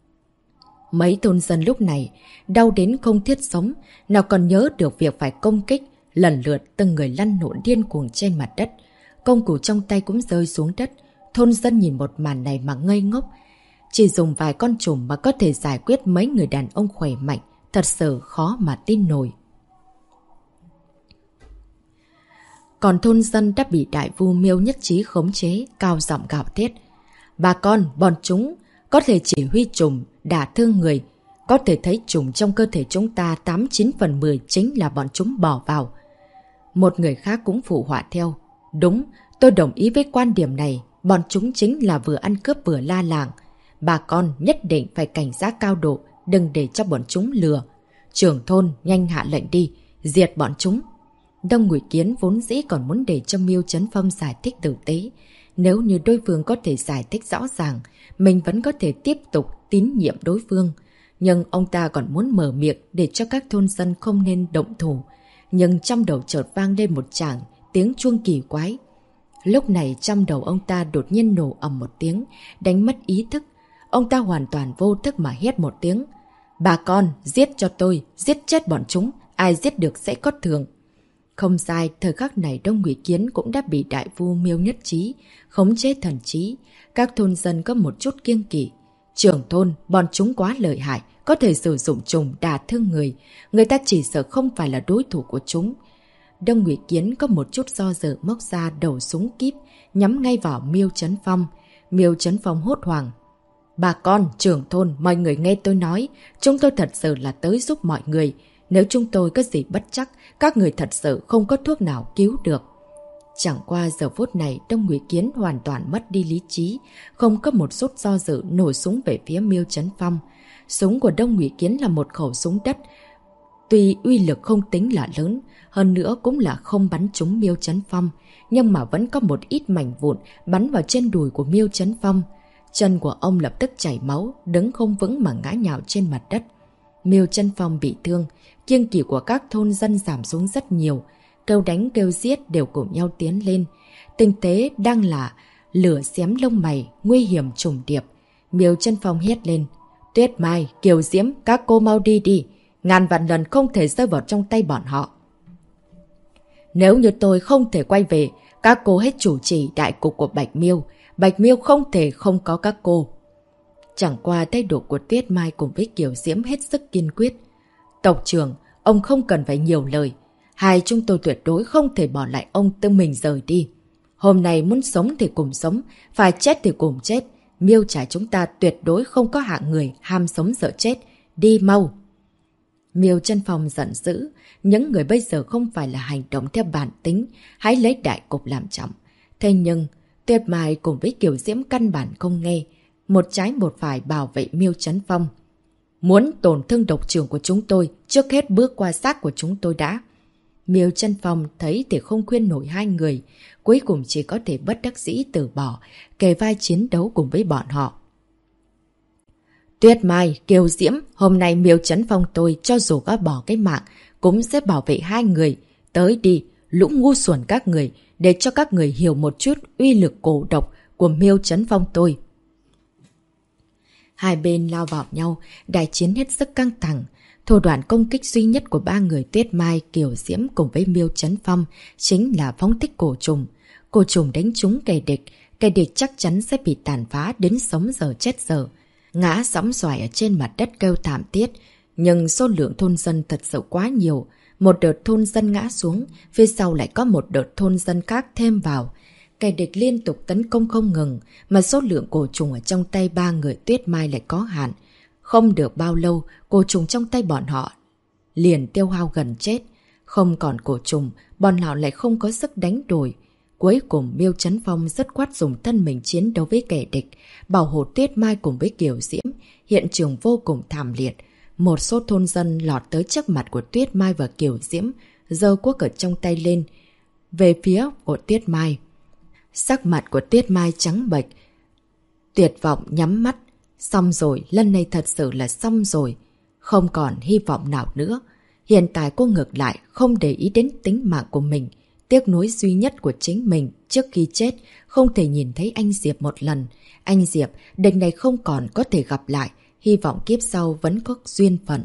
Mấy thôn dân lúc này đau đến không thiết sống, nào còn nhớ được việc phải công kích, lần lượt từng người lăn lộn điên cuồng trên mặt đất. Công cụ trong tay cũng rơi xuống đất. Thôn dân nhìn một màn này mà ngây ngốc. Chỉ dùng vài con trùng mà có thể giải quyết mấy người đàn ông khỏe mạnh, thật sự khó mà tin nổi. Còn thôn dân đã bị đại vu Miêu Nhất Trí khống chế, cao giọng gào thét. Bà con, bọn chúng có thể chỉ huy trùng, đả thương người. Có thể thấy trùng trong cơ thể chúng ta 89 phần 10 chính là bọn chúng bỏ vào. Một người khác cũng phụ họa theo. Đúng, tôi đồng ý với quan điểm này. Bọn chúng chính là vừa ăn cướp vừa la làng. Bà con nhất định phải cảnh giác cao độ, đừng để cho bọn chúng lừa. Trưởng thôn nhanh hạ lệnh đi, diệt bọn chúng. Đông Ngụy Kiến vốn dĩ còn muốn để cho Miêu Chấn Phong giải thích tử tế. Nếu như đối phương có thể giải thích rõ ràng, mình vẫn có thể tiếp tục tín nhiệm đối phương. Nhưng ông ta còn muốn mở miệng để cho các thôn dân không nên động thủ. Nhưng trong đầu chợt vang lên một tràng tiếng chuông kỳ quái. Lúc này trong đầu ông ta đột nhiên nổ ầm một tiếng, đánh mất ý thức. Ông ta hoàn toàn vô thức mà hét một tiếng. Bà con, giết cho tôi, giết chết bọn chúng, ai giết được sẽ có thưởng. Không sai, thời khắc này Đông Ngụy Kiến cũng đã bị đại vu Miêu Nhất Chí khống chế thần trí. Các thôn dân có một chút kiêng kỵ. Trưởng thôn, bọn chúng quá lợi hại, có thể sử dụng trùng đả thương người. Người ta chỉ sợ không phải là đối thủ của chúng. Đông Ngụy Kiến có một chút do dự móc ra đầu súng kíp, nhắm ngay vào Miêu Chấn Phong. Miêu Chấn Phong hốt hoảng. Bà con, trưởng thôn, mọi người nghe tôi nói, chúng tôi thật sự là tới giúp mọi người. Nếu chúng tôi có gì bất chắc, các người thật sự không có thuốc nào cứu được. Chẳng qua giờ phút này, Đông Ngụy Kiến hoàn toàn mất đi lý trí, không có một chút do dự nổ súng về phía Miêu Chấn Phong. Súng của Đông Ngụy Kiến là một khẩu súng đất, tuy uy lực không tính là lớn, hơn nữa cũng là không bắn trúng Miêu Chấn Phong, nhưng mà vẫn có một ít mảnh vụn bắn vào trên đùi của Miêu Chấn Phong. Chân của ông lập tức chảy máu, đứng không vững mà ngã nhào trên mặt đất. Miêu Chấn Phong bị thương, kiêng kỵ của các thôn dân giảm xuống rất nhiều, kêu đánh kêu giết đều cùng nhau tiến lên. Tình thế đang là lửa xém lông mày, nguy hiểm trùng điệp. Miêu Chấn Phong hét lên. Tuyết Mai, Kiều Diễm, các cô mau đi đi. Ngàn vạn lần không thể rơi vào trong tay bọn họ. Nếu như tôi không thể quay về, các cô hết chủ trì đại cục của Bạch Miêu. Bạch Miêu không thể không có các cô. Chẳng qua thái độ của Tuyết Mai cùng với Kiều Diễm hết sức kiên quyết. Tộc trưởng, ông không cần phải nhiều lời. Hai chúng tôi tuyệt đối không thể bỏ lại ông tự mình rời đi. Hôm nay muốn sống thì cùng sống, phải chết thì cùng chết. Miêu Trải chúng ta tuyệt đối không có hạng người ham sống sợ chết. Đi mau. Miêu Chấn Phong giận dữ. Những người bây giờ không phải là hành động theo bản tính, hãy lấy đại cục làm trọng. Thế nhưng, Tuyết Mai cùng với Kiều Diễm căn bản không nghe. Một trái một phải bảo vệ Miêu Chấn Phong. Muốn tổn thương độc trưởng của chúng tôi, trước hết bước qua xác của chúng tôi đã. Miêu Chấn Phong thấy thì không khuyên nổi hai người, cuối cùng chỉ có thể bất đắc dĩ từ bỏ, kề vai chiến đấu cùng với bọn họ. Tuyết Mai, Kiều Diễm, hôm nay Miêu Chấn Phong tôi cho dù có bỏ cái mạng, cũng sẽ bảo vệ hai người. Tới đi, lũ ngu xuẩn các người, để cho các người hiểu một chút uy lực cổ độc của Miêu Chấn Phong tôi. Hai bên lao vào nhau, đại chiến hết sức căng thẳng. Thủ đoạn công kích duy nhất của ba người Tuyết Mai, Kiều Diễm cùng với Miêu Chấn Phong chính là phóng thích cổ trùng. Cổ trùng đánh trúng kẻ địch chắc chắn sẽ bị tàn phá đến sống giờ chết giờ. Ngã sóng xoài ở trên mặt đất kêu thảm thiết, nhưng số lượng thôn dân thật sự quá nhiều. Một đợt thôn dân ngã xuống, phía sau lại có một đợt thôn dân khác thêm vào. Kẻ địch liên tục tấn công không ngừng, mà số lượng cổ trùng ở trong tay ba người Tuyết Mai lại có hạn. Không được bao lâu, cổ trùng trong tay bọn họ liền tiêu hao gần chết. Không còn cổ trùng, bọn họ lại không có sức đánh đổi. Cuối cùng Miêu Chấn Phong dứt khoát dùng thân mình chiến đấu với kẻ địch, bảo hộ Tuyết Mai cùng với Kiều Diễm. Hiện trường vô cùng thảm liệt. Một số thôn dân lọt tới trước mặt của Tuyết Mai và Kiều Diễm, giơ cuốc ở trong tay lên, về phía của Tuyết Mai. Sắc mặt của Tuyết Mai trắng bệch, tuyệt vọng nhắm mắt. Xong rồi, lần này thật sự là xong rồi. Không còn hy vọng nào nữa. Hiện tại cô ngược lại không để ý đến tính mạng của mình. Tiếc nuối duy nhất của chính mình trước khi chết không thể nhìn thấy anh Diệp một lần. Anh Diệp, đợt này không còn có thể gặp lại. Hy vọng kiếp sau vẫn có duyên phận.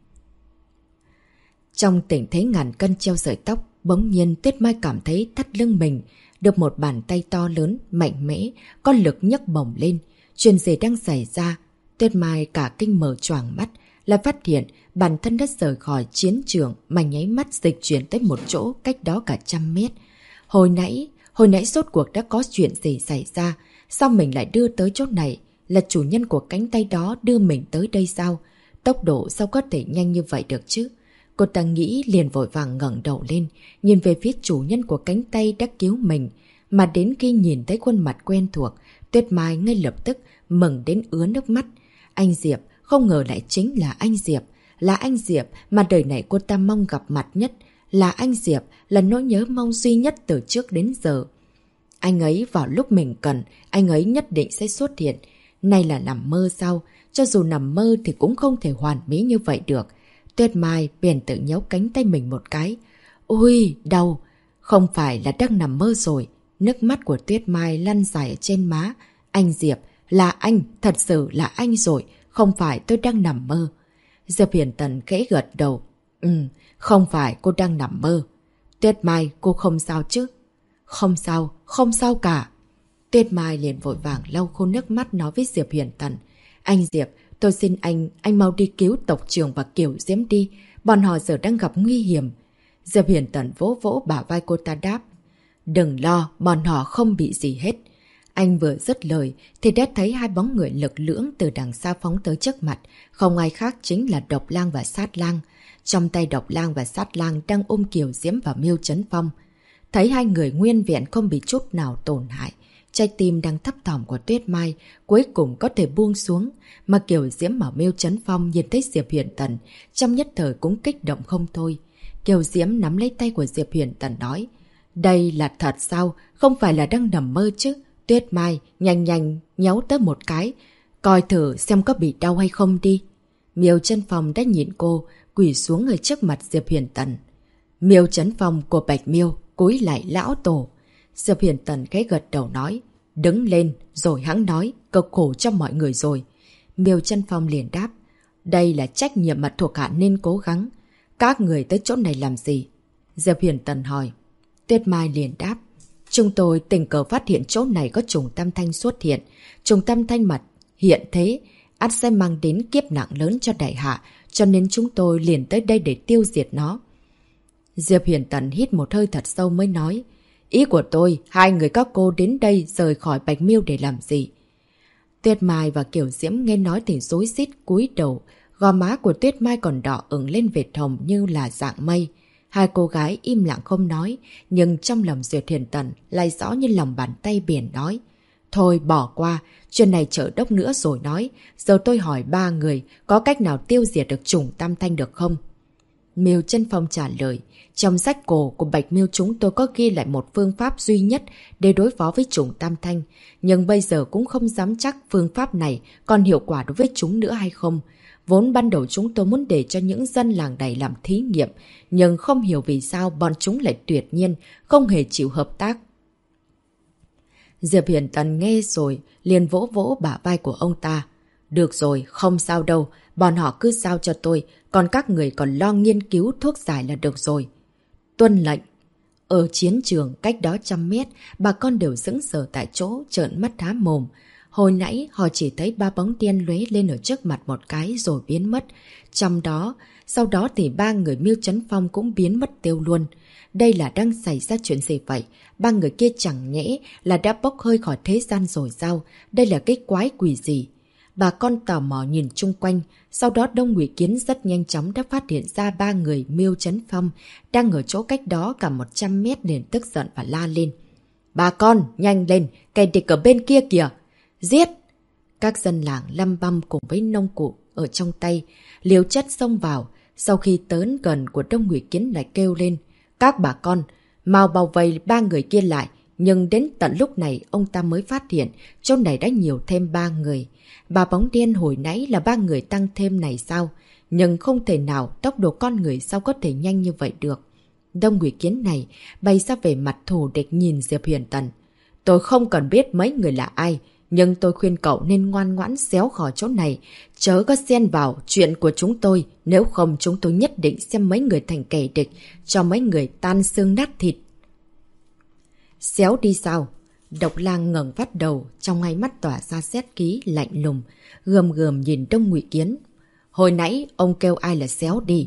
Trong tình thế ngàn cân treo sợi tóc, bỗng nhiên Tuyết Mai cảm thấy thắt lưng mình được một bàn tay to lớn, mạnh mẽ, có lực nhấc bổng lên. Chuyện gì đang xảy ra? Tuyết Mai cả kinh mở choàng mắt, là phát hiện bản thân đã rời khỏi chiến trường mà nháy mắt dịch chuyển tới một chỗ cách đó cả 100 mét. Hồi nãy rốt cuộc đã có chuyện gì xảy ra? Sao mình lại đưa tới chỗ này? Là chủ nhân của cánh tay đó đưa mình tới đây sao? Tốc độ sao có thể nhanh như vậy được chứ? Cô ta nghĩ liền vội vàng ngẩng đầu lên, nhìn về phía chủ nhân của cánh tay đã cứu mình. Mà đến khi nhìn thấy khuôn mặt quen thuộc, Tuyết Mai ngay lập tức mừng đến ứa nước mắt. Anh Diệp, không ngờ lại chính là anh Diệp. Là anh Diệp mà đời này cô ta mong gặp mặt nhất. Là anh Diệp, là nỗi nhớ mong duy nhất từ trước đến giờ. Anh ấy vào lúc mình cần, anh ấy nhất định sẽ xuất hiện. Này là nằm mơ sao? Cho dù nằm mơ thì cũng không thể hoàn mỹ như vậy được. Tuyết Mai bèn tự nhéo cánh tay mình một cái. Ôi, đau! Không phải là đang nằm mơ rồi. Nước mắt của Tuyết Mai lăn dài ở trên má. Anh Diệp, là anh, thật sự là anh rồi. Không phải tôi đang nằm mơ. Diệp Hiền Tần khẽ gật đầu. Không phải cô đang nằm mơ. Tuyết Mai, cô không sao chứ? Không sao, không sao cả. Tuyết Mai liền vội vàng lau khô nước mắt nói với Diệp Huyền Tần. Anh Diệp, tôi xin anh mau đi cứu tộc trưởng và Kiều Diễm đi. Bọn họ giờ đang gặp nguy hiểm. Diệp Huyền Tần vỗ vỗ bả vai cô ta đáp. Đừng lo, bọn họ không bị gì hết. Anh vừa dứt lời thì đã thấy hai bóng người lực lưỡng từ đằng xa phóng tới trước mặt. Không ai khác chính là Độc Lang và Sát Lang. Trong tay Độc Lang và Sát Lang đang ôm Kiều Diễm và Miêu Chấn Phong. Thấy hai người nguyên vẹn không bị chút nào tổn hại. Trái tim đang thấp thỏm của Tuyết Mai cuối cùng có thể buông xuống. Mà Kiều Diễm và Miêu Chấn Phong nhìn thấy Diệp Huyền Tần trong nhất thời cũng kích động không thôi. Kiều Diễm nắm lấy tay của Diệp Huyền Tần nói. Đây là thật sao? Không phải là đang nằm mơ chứ? Tuyết Mai, nhanh nhanh, nhéo tớ một cái. Coi thử xem có bị đau hay không đi. Miêu Chấn Phong đã nhìn cô, quỳ xuống ở trước mặt Diệp Huyền Tần. Miêu Chấn Phong của Bạch Miêu, cúi lại lão tổ. Diệp Huyền Tần cái gật đầu nói. Đứng lên, rồi hắn nói, cực khổ cho mọi người rồi. Miêu Chấn Phong liền đáp. Đây là trách nhiệm mà thuộc hạ nên cố gắng. Các người tới chỗ này làm gì? Diệp Huyền Tần hỏi. Tuyết Mai liền đáp. Chúng tôi tình cờ phát hiện chỗ này có trùng tam thanh xuất hiện. Trùng tam thanh mặt hiện thế, ắt sẽ mang đến kiếp nạn lớn cho đại hạ, cho nên chúng tôi liền tới đây để tiêu diệt nó. Diệp Huyền Tần hít một hơi thật sâu mới nói. Ý của tôi, hai người các cô đến đây rời khỏi Bạch Miêu để làm gì? Tuyết Mai và Kiều Diễm nghe nói thì rối rít cúi đầu. Gò má của Tuyết Mai còn đỏ ửng lên vệt hồng như là dạng mây. Hai cô gái im lặng không nói, nhưng trong lòng Diệp Huyền Tần lại rõ như lòng bàn tay biển nói. Thôi bỏ qua, chuyện này chờ đốc nữa rồi nói. Giờ tôi hỏi ba người, có cách nào tiêu diệt được trùng tam thanh được không? Miêu Chấn Phong trả lời. Trong sách cổ của Bạch Miêu chúng tôi có ghi lại một phương pháp duy nhất để đối phó với trùng tam thanh. Nhưng bây giờ cũng không dám chắc phương pháp này còn hiệu quả đối với chúng nữa hay không. Vốn ban đầu chúng tôi muốn để cho những dân làng này làm thí nghiệm, nhưng không hiểu vì sao bọn chúng lại tuyệt nhiên, không hề chịu hợp tác. Diệp Huyền Tần nghe rồi, liền vỗ vỗ bả vai của ông ta. Được rồi, không sao đâu, bọn họ cứ giao cho tôi, còn các người còn lo nghiên cứu thuốc giải là được rồi. Tuân lệnh. Ở chiến trường cách đó 100 mét, bà con đều sững sờ tại chỗ, trợn mắt há mồm. Hồi nãy họ chỉ thấy ba bóng đen lóe lên ở trước mặt một cái rồi biến mất. Sau đó thì ba người Miêu Chấn Phong cũng biến mất tiêu luôn. Đây là đang xảy ra chuyện gì vậy? Ba người kia chẳng nhẽ là đã bốc hơi khỏi thế gian rồi sao? Đây là cái quái quỷ gì? Bà con tò mò nhìn chung quanh, sau đó Đông Ngụy Kiến rất nhanh chóng đã phát hiện ra ba người Miêu Chấn Phong đang ở chỗ cách đó cả 100 mét liền tức giận và la lên. Bà con, nhanh lên, kẻ địch ở bên kia kìa! Giết! Các dân làng lăm băm cùng với nông cụ ở trong tay, liều chất xông vào. Sau khi tới gần của Đông Ngụy Kiến lại kêu lên. Các bà con, mau bao vây ba người kia lại. Nhưng đến tận lúc này ông ta mới phát hiện chỗ này đã nhiều thêm ba người. Bà bóng đen hồi nãy là ba người tăng thêm này sao? Nhưng không thể nào tốc độ con người sao có thể nhanh như vậy được. Đông Ngụy Kiến này bày ra về mặt thù địch nhìn Diệp Huyền Tần. Tôi không cần biết mấy người là ai, nhưng tôi khuyên cậu nên ngoan ngoãn xéo khỏi chỗ này, chớ có xen vào chuyện của chúng tôi, nếu không chúng tôi nhất định xem mấy người thành kẻ địch, cho mấy người tan xương nát thịt. Xéo đi sao? Độc Lang ngẩng vắt đầu, trong hai mắt tỏa ra xét ký lạnh lùng, gườm gườm nhìn Đông Ngụy Kiến. Hồi nãy ông kêu ai là xéo đi?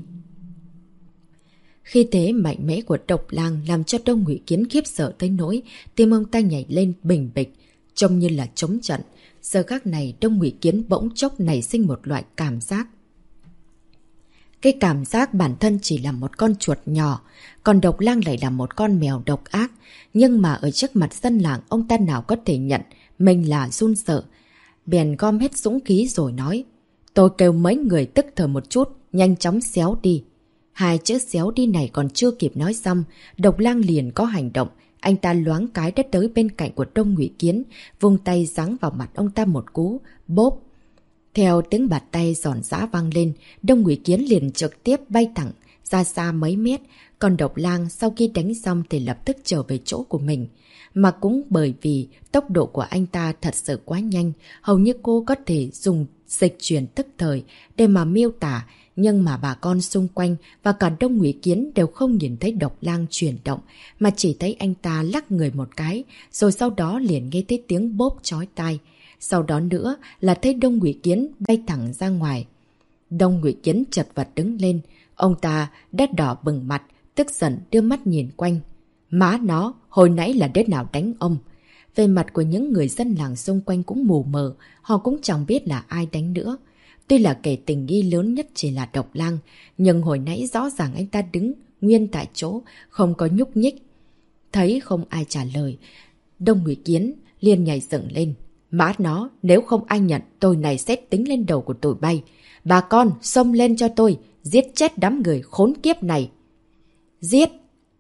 Khi thế mạnh mẽ của Độc Lang làm cho Đông Ngụy Kiến khiếp sợ tới nỗi tim ông ta nhảy lên bình bịch, trông như là chống trận. Giờ khắc này Đông Ngụy Kiến bỗng chốc nảy sinh một loại cảm giác. Cái cảm giác bản thân chỉ là một con chuột nhỏ, còn Độc Lang lại là một con mèo độc ác. Nhưng mà ở trước mặt dân làng ông ta nào có thể nhận mình là run sợ. Bèn gom hết dũng khí rồi nói. Tôi kêu mấy người tức thở một chút, nhanh chóng xéo đi. Hai chữ xéo đi này còn chưa kịp nói xong, Độc Lang liền có hành động. Anh ta loáng cái đã tới bên cạnh của Đông Ngụy Kiến, vung tay giáng vào mặt ông ta một cú, bốp. Theo tiếng bạt tay giòn giã vang lên, Đông Ngụy Kiến liền trực tiếp bay thẳng ra xa mấy mét, còn Độc Lang sau khi đánh xong thì lập tức trở về chỗ của mình. Mà cũng bởi vì tốc độ của anh ta thật sự quá nhanh, hầu như cô có thể dùng dịch chuyển tức thời để mà miêu tả, nhưng mà bà con xung quanh và cả Đông Ngụy Kiến đều không nhìn thấy Độc Lang chuyển động, mà chỉ thấy anh ta lắc người một cái, rồi sau đó liền nghe thấy tiếng bốp chói tai. Sau đó nữa là thấy Đông Ngụy Kiến bay thẳng ra ngoài. Đông Ngụy Kiến chật vật đứng lên, ông ta đã đỏ bừng mặt, tức giận đưa mắt nhìn quanh. Má nó, hồi nãy là đứa nào đánh ông? Về mặt của những người dân làng xung quanh cũng mù mờ, họ cũng chẳng biết là ai đánh nữa. Tuy là kẻ tình nghi lớn nhất chỉ là Độc Lang, nhưng hồi nãy rõ ràng anh ta đứng nguyên tại chỗ, không có nhúc nhích. Thấy không ai trả lời, Đông Ngụy Kiến liền nhảy dựng lên. Má nó, nếu không ai nhận, tôi này sẽ tính lên đầu của tụi bay. Bà con, xông lên cho tôi, giết chết đám người khốn kiếp này. Giết!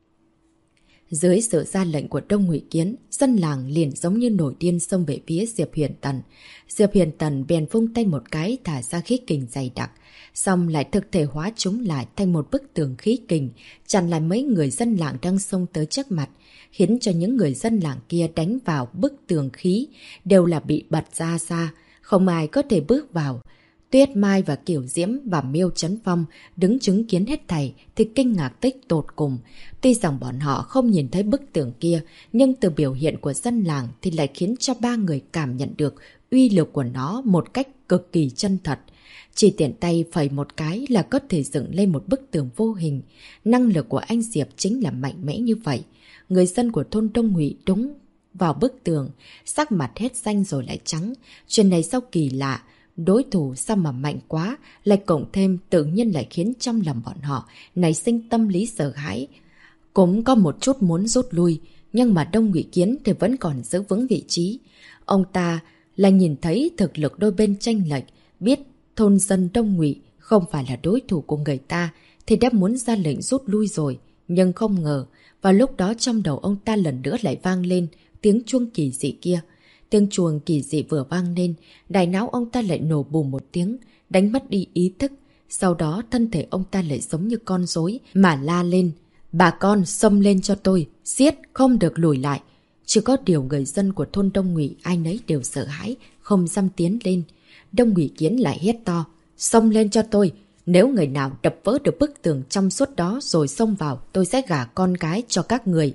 Dưới sự ra lệnh của Đông Ngụy Kiến, dân làng liền giống như nổi điên xông về phía Diệp Huyền Tần. Diệp Huyền Tần bèn vung tay một cái thả ra khí kình dày đặc, xong lại thực thể hóa chúng lại thành một bức tường khí kình, chặn lại mấy người dân làng đang xông tới trước mặt, khiến cho những người dân làng kia đánh vào bức tường khí đều là bị bật ra xa, không ai có thể bước vào. Tuyết Mai và Kiều Diễm và Miêu Chấn Phong đứng chứng kiến hết thảy thì kinh ngạc tích tột cùng. Tuy rằng bọn họ không nhìn thấy bức tường kia, nhưng từ biểu hiện của dân làng thì lại khiến cho ba người cảm nhận được uy lực của nó một cách cực kỳ chân thật. Chỉ tiện tay phẩy một cái là có thể dựng lên một bức tường vô hình. Năng lực của anh Diệp chính là mạnh mẽ như vậy. Người dân của thôn Đông Ngụy đúng vào bức tường, sắc mặt hết xanh rồi lại trắng. Chuyện này sao kỳ lạ. Đối thủ sao mà mạnh quá, lại cộng thêm tự nhiên lại khiến trong lòng bọn họ nảy sinh tâm lý sợ hãi. Cũng có một chút muốn rút lui, nhưng mà Đông Ngụy Kiến thì vẫn còn giữ vững vị trí. Ông ta là nhìn thấy thực lực đôi bên chênh lệch, biết thôn dân Đông Ngụy không phải là đối thủ của người ta, thì đã muốn ra lệnh rút lui rồi. Nhưng không ngờ, vào lúc đó trong đầu ông ta lần nữa lại vang lên tiếng chuông kỳ dị kia. Tiếng chuông kỳ dị vừa vang lên, đại não ông ta lại nổ bùm một tiếng, đánh mất đi ý thức. Sau đó thân thể ông ta lại giống như con rối mà la lên. Bà con xông lên cho tôi, giết, không được lùi lại. Chỉ có điều người dân của thôn Đông Ngụy ai nấy đều sợ hãi, không dám tiến lên. Đông Ngụy Kiến lại hét to, xông lên cho tôi. Nếu người nào đập vỡ được bức tường trong suốt đó rồi xông vào, tôi sẽ gả con cái cho các người.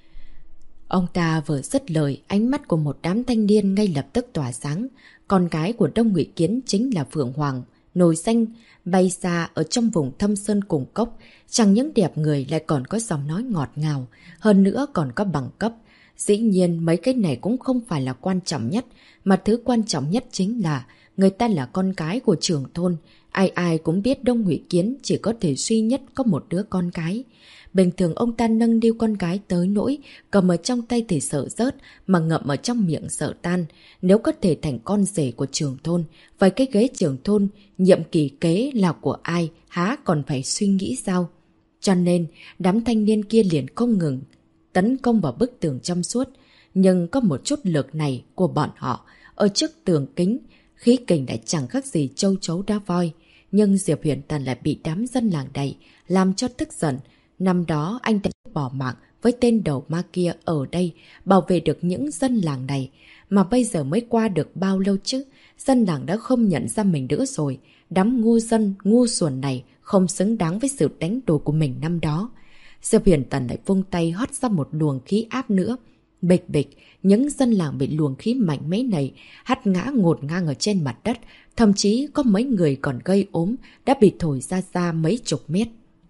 Ông ta vừa dứt lời, ánh mắt của một đám thanh niên ngay lập tức tỏa sáng. Con gái của Đông Ngụy Kiến chính là Phượng Hoàng, nồi xanh, bay xa ở trong vùng thâm sơn cùng cốc. Chẳng những đẹp người lại còn có giọng nói ngọt ngào, hơn nữa còn có bằng cấp. Dĩ nhiên mấy cái này cũng không phải là quan trọng nhất, mà thứ quan trọng nhất chính là người ta là con cái của trưởng thôn. Ai ai cũng biết Đông Ngụy Kiến chỉ có thể duy nhất có một đứa con cái. Bình thường ông ta nâng niu con gái tới nỗi cầm ở trong tay thì sợ rớt, mà ngậm ở trong miệng sợ tan. Nếu có thể thành con rể của trưởng thôn, vậy cái ghế trưởng thôn nhiệm kỳ kế là của ai, há còn phải suy nghĩ sao? Cho nên đám thanh niên kia liền không ngừng tấn công vào bức tường trong suốt. Nhưng có một chút lực này của bọn họ ở trước tường kính, khí kình lại chẳng khác gì châu chấu đá voi. Nhưng Diệp Huyền Tần lại bị đám dân làng đẩy, làm cho tức giận. Năm đó anh ta bỏ mạng với tên đầu ma kia ở đây, bảo vệ được những dân làng này. Mà bây giờ mới qua được bao lâu chứ? Dân làng đã không nhận ra mình nữa rồi. Đám ngu dân, ngu xuẩn này không xứng đáng với sự đánh đổ của mình năm đó. Diệp Huyền Tần lại vung tay hót ra một luồng khí áp nữa. Bịch bịch, những dân làng bị luồng khí mạnh mẽ này hắt ngã ngột ngang ở trên mặt đất. Thậm chí có mấy người còn gây ốm đã bị thổi ra xa mấy chục mét.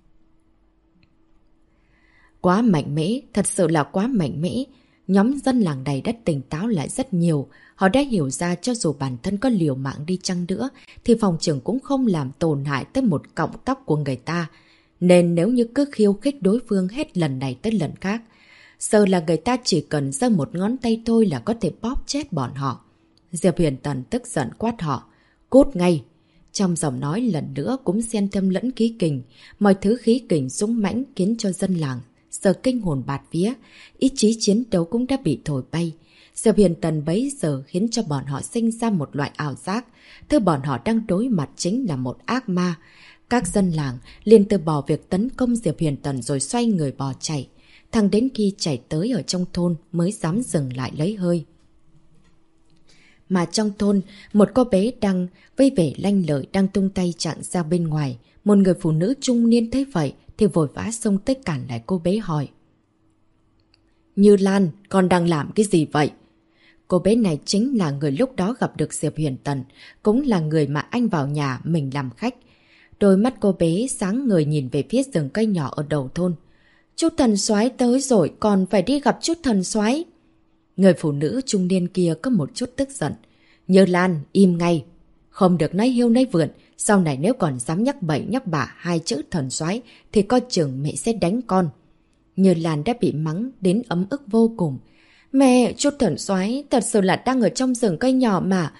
Quá mạnh mẽ, thật sự là quá mạnh mẽ. Nhóm dân làng này đã tỉnh táo lại rất nhiều. Họ đã hiểu ra cho dù bản thân có liều mạng đi chăng nữa, thì phòng trưởng cũng không làm tổn hại tới một cọng tóc của người ta. Nên nếu như cứ khiêu khích đối phương hết lần này tới lần khác, sợ là người ta chỉ cần giơ một ngón tay thôi là có thể bóp chết bọn họ. Diệp Huyền Tần tức giận quát họ, cút ngay. Trong giọng nói lần nữa cũng xen thâm lẫn khí kình, mọi thứ khí kình dũng mãnh khiến cho dân làng sợ kinh hồn bạt vía, ý chí chiến đấu cũng đã bị thổi bay. Diệp Huyền Tần bấy giờ khiến cho bọn họ sinh ra một loại ảo giác, thứ bọn họ đang đối mặt chính là một ác ma. Các dân làng liền từ bỏ việc tấn công Diệp Huyền Tần rồi xoay người bỏ chạy, thẳng đến khi chạy tới ở trong thôn mới dám dừng lại lấy hơi. Mà trong thôn, một cô bé đang với vẻ lanh lợi đang tung tay chặn ra bên ngoài. Một người phụ nữ trung niên thấy vậy thì vội vã xông tới cản lại cô bé hỏi. Như Lan, con đang làm cái gì vậy? Cô bé này chính là người lúc đó gặp được Diệp Huyền Tần, cũng là người mà anh vào nhà mình làm khách. Đôi mắt cô bé sáng ngời nhìn về phía rừng cây nhỏ ở đầu thôn. Chú thần soái tới rồi, còn phải đi gặp chú thần soái. Người phụ nữ trung niên kia có một chút tức giận. Như Lan, im ngay. Không được nói hiêu nói vượn. Sau này nếu còn dám nhắc bậy nhắc bạ hai chữ thần soái thì coi chừng mẹ sẽ đánh con. Như Lan đã bị mắng đến ấm ức vô cùng. Mẹ, chú thần soái thật sự là đang ở trong rừng cây nhỏ mà.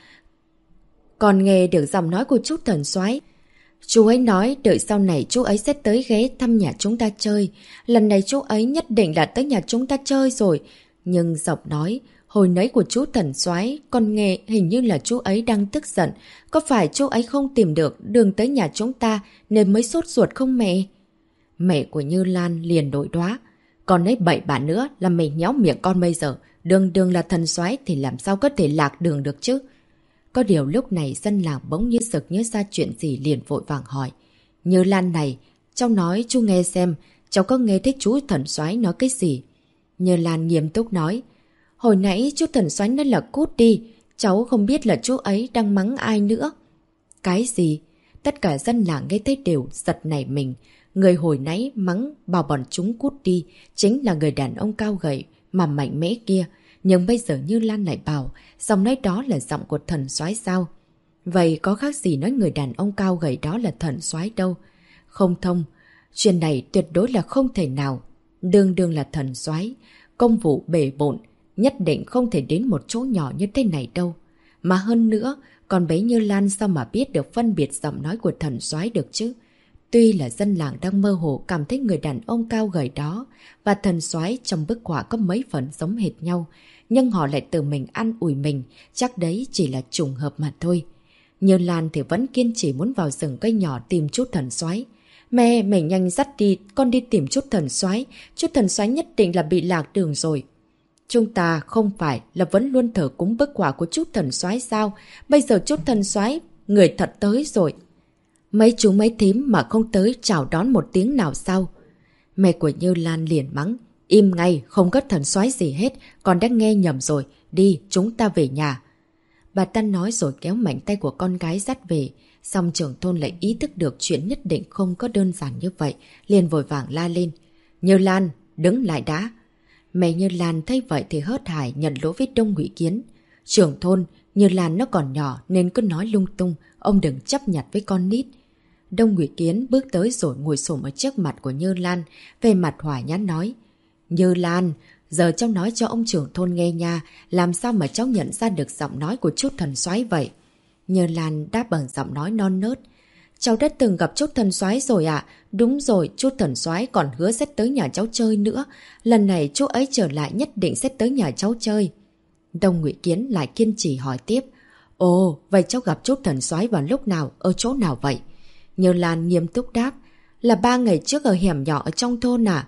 Còn nghe được giọng nói của chú thần soái. Chú ấy nói đợi sau này chú ấy sẽ tới ghé thăm nhà chúng ta chơi. Lần này chú ấy nhất định là tới nhà chúng ta chơi rồi. Nhưng giọng nói hồi nãy của chú thần soái con nghe hình như là chú ấy đang tức giận. Có phải chú ấy không tìm được đường tới nhà chúng ta nên mới sốt ruột không mẹ? Mẹ của Như Lan liền đổi đoá. Con ấy bậy bạ nữa là mẹ nhéo miệng con bây giờ. Đường là thần soái thì làm sao có thể lạc đường được chứ? Có điều lúc này dân làng bỗng như sực nhớ ra chuyện gì liền vội vàng hỏi. Như Lan này, cháu nói chú nghe xem, cháu có nghe thấy chú thần soái nói cái gì? Như Lan nghiêm túc nói. Hồi nãy chú thần soái nói là cút đi, cháu không biết là chú ấy đang mắng ai nữa. Cái gì? Tất cả dân làng nghe thấy đều giật nảy mình. Người hồi nãy mắng bảo bọn chúng cút đi chính là người đàn ông cao gầy mà mạnh mẽ kia. Nhưng bây giờ Như Lan lại bảo giọng nói đó là giọng của thần soái sao? Vậy có khác gì nói người đàn ông cao gầy đó là thần soái đâu? Không thông, chuyện này tuyệt đối là không thể nào. Đương là thần soái, công vụ bề bộn, nhất định không thể đến một chỗ nhỏ như thế này đâu. Mà hơn nữa, con bé Như Lan sao mà biết được phân biệt giọng nói của thần soái được chứ? Tuy là dân làng đang mơ hồ cảm thấy người đàn ông cao gầy đó và thần soái trong bức họa có mấy phần giống hệt nhau, nhưng họ lại tự mình ăn ủi mình, chắc đấy chỉ là trùng hợp mà thôi. Như Lan thì vẫn kiên trì muốn vào rừng cây nhỏ tìm chút thần soái. Mẹ nhanh dắt đi, con đi tìm chút thần soái. Chút thần soái nhất định là bị lạc đường rồi. Chúng ta không phải là vẫn luôn thờ cúng bức họa của chút thần soái sao? Bây giờ chút thần soái người thật tới rồi. Mấy chú mấy thím mà không tới chào đón một tiếng nào sao? Mẹ của Như Lan liền mắng. Im ngay, không có thần soái gì hết, con đã nghe nhầm rồi. Đi, chúng ta về nhà. Bà ta nói rồi kéo mạnh tay của con gái dắt về. Xong trưởng thôn lại ý thức được chuyện nhất định không có đơn giản như vậy. Liền vội vàng la lên. Như Lan, đứng lại đã. Mẹ Như Lan thấy vậy thì hớt hải nhận lỗi với Đông Ngụy Kiến. Trưởng thôn, Như Lan nó còn nhỏ nên cứ nói lung tung. Ông đừng chấp nhặt với con nít. Đông Ngụy Kiến bước tới rồi ngồi xổm ở trước mặt của Như Lan. Về mặt hỏa nhãn nói. Như Lan, giờ cháu nói cho ông trưởng thôn nghe nha, làm sao mà cháu nhận ra được giọng nói của chút thần soái vậy? Như Lan đáp bằng giọng nói non nớt. Cháu đã từng gặp chút thần soái rồi ạ. Đúng rồi, chút thần soái còn hứa sẽ tới nhà cháu chơi nữa. Lần này chú ấy trở lại nhất định sẽ tới nhà cháu chơi. Đông Ngụy Kiến lại kiên trì hỏi tiếp. Ồ, vậy cháu gặp chút thần soái vào lúc nào, ở chỗ nào vậy? Như Lan nghiêm túc đáp. Là 3 ngày trước ở hẻm nhỏ ở trong thôn à?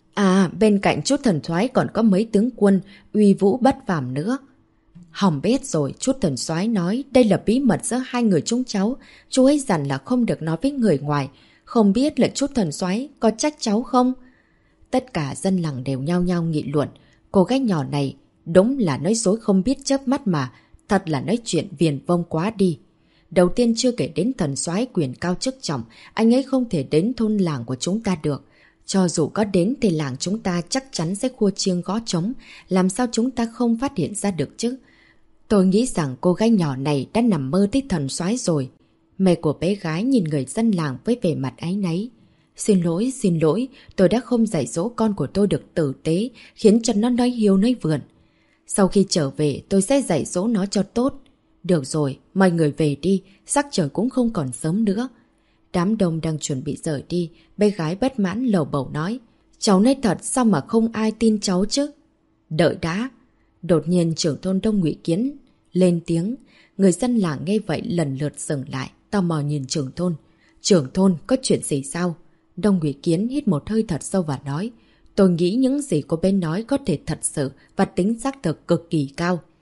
À, bên cạnh chút thần soái còn có mấy tướng quân uy vũ bất phàm nữa. Hỏng bét rồi, chút thần soái nói đây là bí mật giữa hai người chúng cháu. Chú ấy dặn là không được nói với người ngoài. Không biết là chút thần soái có trách cháu không? Tất cả dân làng đều nhao nhao nghị luận. Cô gái nhỏ này đúng là nói dối không biết chớp mắt mà. Thật là nói chuyện viển vông quá đi. Đầu tiên chưa kể đến thần soái quyền cao chức trọng, anh ấy không thể đến thôn làng của chúng ta được. Cho dù có đến thì làng chúng ta chắc chắn sẽ khua chiêng gõ trống, làm sao chúng ta không phát hiện ra được chứ? Tôi nghĩ rằng cô gái nhỏ này đã nằm mơ tới thần soái rồi. Mẹ của bé gái nhìn người dân làng với vẻ mặt áy náy. Xin lỗi, tôi đã không dạy dỗ con của tôi được tử tế, khiến cho nó nói hiêu nói vượn. Sau khi trở về tôi sẽ dạy dỗ nó cho tốt. Được rồi, mời người về đi, sắc trời cũng không còn sớm nữa. Đám đông đang chuẩn bị rời đi, bé gái bất mãn lầu bầu nói. Cháu nói thật sao mà không ai tin cháu chứ? Đợi đã. Đột nhiên trưởng thôn Đông Ngụy Kiến lên tiếng. Người dân làng nghe vậy lần lượt dừng lại, tò mò nhìn trưởng thôn. Trưởng thôn, có chuyện gì sao? Đông Ngụy Kiến hít một hơi thật sâu và nói. Tôi nghĩ những gì cô bé nói có thể thật sự và tính xác thực cực kỳ cao.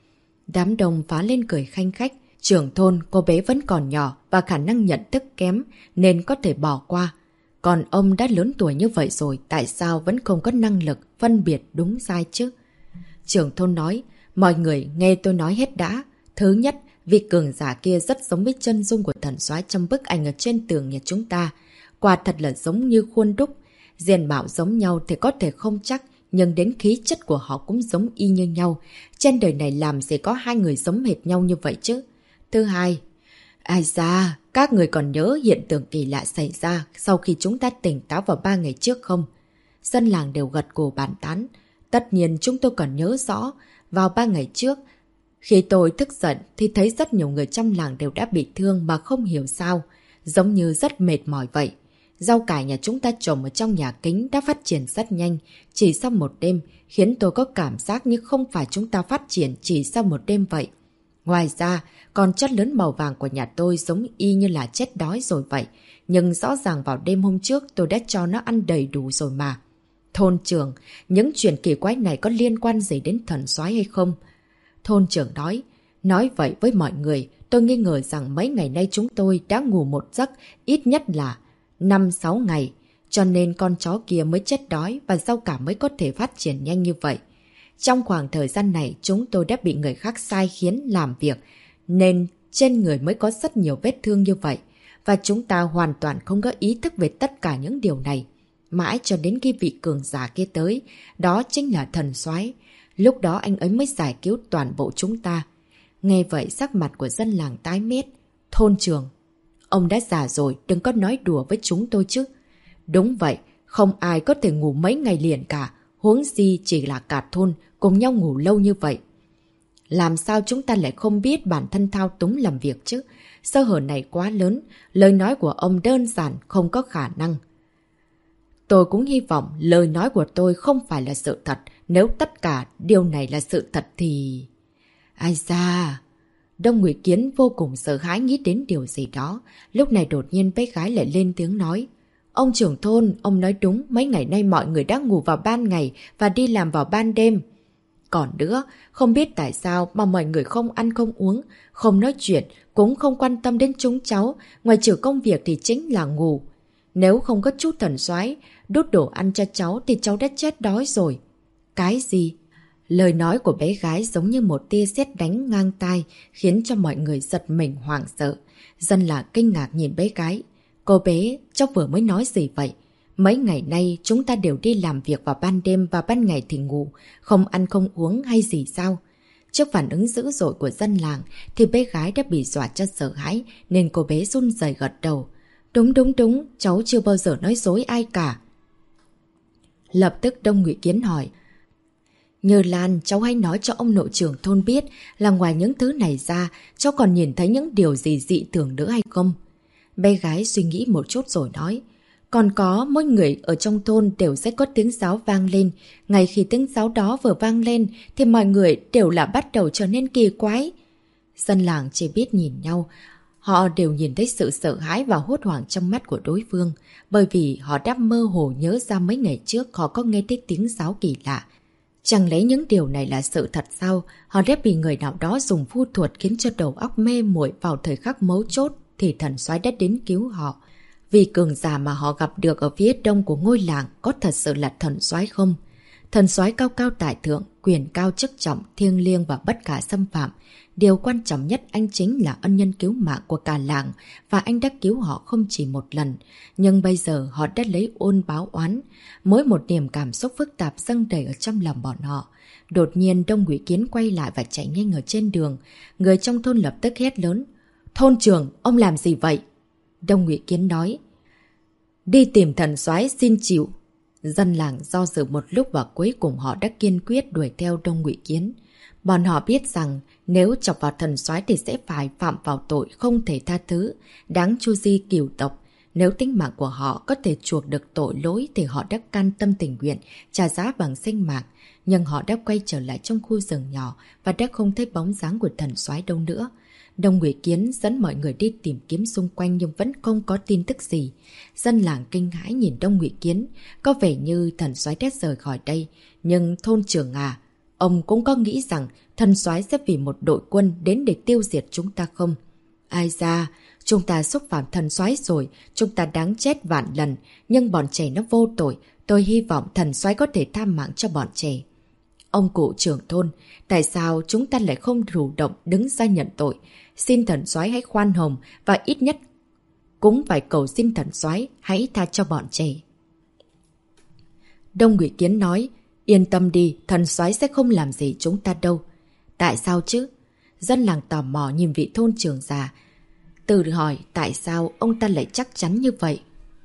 Đám đông phá lên cười khanh khách. Trưởng thôn, cô bé vẫn còn nhỏ và khả năng nhận thức kém nên có thể bỏ qua. Còn ông đã lớn tuổi như vậy rồi, tại sao vẫn không có năng lực phân biệt đúng sai chứ? Trưởng thôn nói, mọi người nghe tôi nói hết đã. Thứ nhất, vị cường giả kia rất giống với chân dung của thần soái trong bức ảnh ở trên tường nhà chúng ta. Quả thật là giống như khuôn đúc. Diện mạo giống nhau thì có thể không chắc, nhưng đến khí chất của họ cũng giống y như nhau. Trên đời này làm gì có hai người giống hệt nhau như vậy chứ? Thứ hai, ai da, các người còn nhớ hiện tượng kỳ lạ xảy ra sau khi chúng ta tỉnh táo vào 3 ngày trước không? Dân làng đều gật gù bàn tán. Tất nhiên chúng tôi còn nhớ rõ, vào 3 ngày trước, khi tôi thức giận thì thấy rất nhiều người trong làng đều đã bị thương mà không hiểu sao, giống như rất mệt mỏi vậy. Rau cải nhà chúng ta trồng ở trong nhà kính đã phát triển rất nhanh, chỉ sau một đêm, khiến tôi có cảm giác như không phải chúng ta phát triển chỉ sau một đêm vậy. Ngoài ra, con chất lớn màu vàng của nhà tôi giống y như là chết đói rồi vậy, nhưng rõ ràng vào đêm hôm trước tôi đã cho nó ăn đầy đủ rồi mà. Thôn trưởng, những chuyện kỳ quái này có liên quan gì đến thần soái hay không? Thôn trưởng nói vậy với mọi người, tôi nghi ngờ rằng mấy ngày nay chúng tôi đã ngủ một giấc ít nhất là 5-6 ngày, cho nên con chó kia mới chết đói và rau cải mới có thể phát triển nhanh như vậy. Trong khoảng thời gian này, chúng tôi đã bị người khác sai khiến làm việc, nên trên người mới có rất nhiều vết thương như vậy. Và chúng ta hoàn toàn không có ý thức về tất cả những điều này. Mãi cho đến khi vị cường giả kia tới, đó chính là thần soái. Lúc đó anh ấy mới giải cứu toàn bộ chúng ta. Nghe vậy sắc mặt của dân làng tái mét. Thôn trưởng, ông đã già rồi, đừng có nói đùa với chúng tôi chứ. Đúng vậy, không ai có thể ngủ mấy ngày liền cả, huống gì chỉ là cả thôn cùng nhau ngủ lâu như vậy. Làm sao chúng ta lại không biết bản thân thao túng làm việc chứ? Sơ hở này quá lớn, lời nói của ông đơn giản không có khả năng. Tôi cũng hy vọng lời nói của tôi không phải là sự thật. Nếu tất cả điều này là sự thật thì... Ai da... Đông Ngụy Kiến vô cùng sợ hãi nghĩ đến điều gì đó. Lúc này đột nhiên bé gái lại lên tiếng nói. Ông trưởng thôn, ông nói đúng, mấy ngày nay mọi người đã ngủ vào ban ngày và đi làm vào ban đêm. Còn nữa, không biết tại sao mà mọi người không ăn không uống, không nói chuyện, cũng không quan tâm đến chúng cháu, ngoài trừ công việc thì chính là ngủ. Nếu không có chút thần soái đút đồ ăn cho cháu thì cháu đã chết đói rồi. Cái gì? Lời nói của bé gái giống như một tia sét đánh ngang tai, khiến cho mọi người giật mình hoảng sợ. Dân là kinh ngạc nhìn bé gái. Cô bé, cháu vừa mới nói gì vậy? Mấy ngày nay chúng ta đều đi làm việc vào ban đêm và ban ngày thì ngủ, không ăn không uống hay gì sao? Trước phản ứng dữ dội của dân làng thì bé gái đã bị dọa cho sợ hãi nên cô bé run rẩy gật đầu. Đúng, cháu chưa bao giờ nói dối ai cả. Lập tức Đông Ngụy Kiến hỏi. Như Lan, cháu hãy nói cho ông nội trưởng thôn biết là ngoài những thứ này ra, cháu còn nhìn thấy những điều gì dị thường nữa hay không? Bé gái suy nghĩ một chút rồi nói. Còn có, mỗi người ở trong thôn đều sẽ có tiếng sáo vang lên. Ngay khi tiếng sáo đó vừa vang lên thì mọi người đều là bắt đầu trở nên kỳ quái. Dân làng chỉ biết nhìn nhau. Họ đều nhìn thấy sự sợ hãi và hốt hoảng trong mắt của đối phương. Bởi vì họ đã mơ hồ nhớ ra mấy ngày trước họ có nghe thấy tiếng sáo kỳ lạ. Chẳng lẽ những điều này là sự thật sao? Họ đã bị người nào đó dùng phu thuật khiến cho đầu óc mê muội vào thời khắc mấu chốt thì thần soái đã đến cứu họ. Vì cường giả mà họ gặp được ở phía đông của ngôi làng có thật sự là thần soái không? Thần soái cao cao tại thượng, quyền cao chức trọng, thiêng liêng và bất khả xâm phạm. Điều quan trọng nhất anh chính là ân nhân cứu mạng của cả làng và anh đã cứu họ không chỉ một lần. Nhưng bây giờ họ đã lấy ôn báo oán. Mỗi một niềm cảm xúc phức tạp dâng đầy ở trong lòng bọn họ. Đột nhiên Đông Ngụy Kiến quay lại và chạy nhanh ở trên đường. Người trong thôn lập tức hét lớn. Thôn trưởng, ông làm gì vậy? Đông Ngụy Kiến nói. Đi tìm thần soái xin chịu. Dân làng do dự một lúc và cuối cùng họ đã kiên quyết đuổi theo Đông Ngụy Kiến. Bọn họ biết rằng nếu chọc vào thần soái thì sẽ phải phạm vào tội không thể tha thứ, đáng chu di cửu tộc. Nếu tính mạng của họ có thể chuộc được tội lỗi thì họ đã can tâm tình nguyện, trả giá bằng sinh mạng. Nhưng họ đã quay trở lại trong khu rừng nhỏ và đã không thấy bóng dáng của thần soái đâu nữa. Đông Ngụy Kiến dẫn mọi người đi tìm kiếm xung quanh nhưng vẫn không có tin tức gì. Dân làng kinh hãi nhìn Đông Ngụy Kiến, có vẻ như thần soái đã rời khỏi đây. Nhưng thôn trưởng à, Ông cũng có nghĩ rằng thần soái sẽ vì một đội quân đến để tiêu diệt chúng ta không? Ai da, chúng ta xúc phạm thần soái rồi, chúng ta đáng chết vạn lần, nhưng bọn trẻ nó vô tội, tôi hy vọng thần soái có thể tha mạng cho bọn trẻ. Ông cụ trưởng thôn, tại sao chúng ta lại không chủ động đứng ra nhận tội? Xin thần soái hãy khoan hồng và ít nhất cũng phải cầu xin thần soái hãy tha cho bọn trẻ. Đông Ngụy Kiến nói, yên tâm đi, thần soái sẽ không làm gì chúng ta đâu. Tại sao chứ? Dân làng tò mò nhìn vị thôn trưởng già, tự hỏi tại sao ông ta lại chắc chắn như vậy.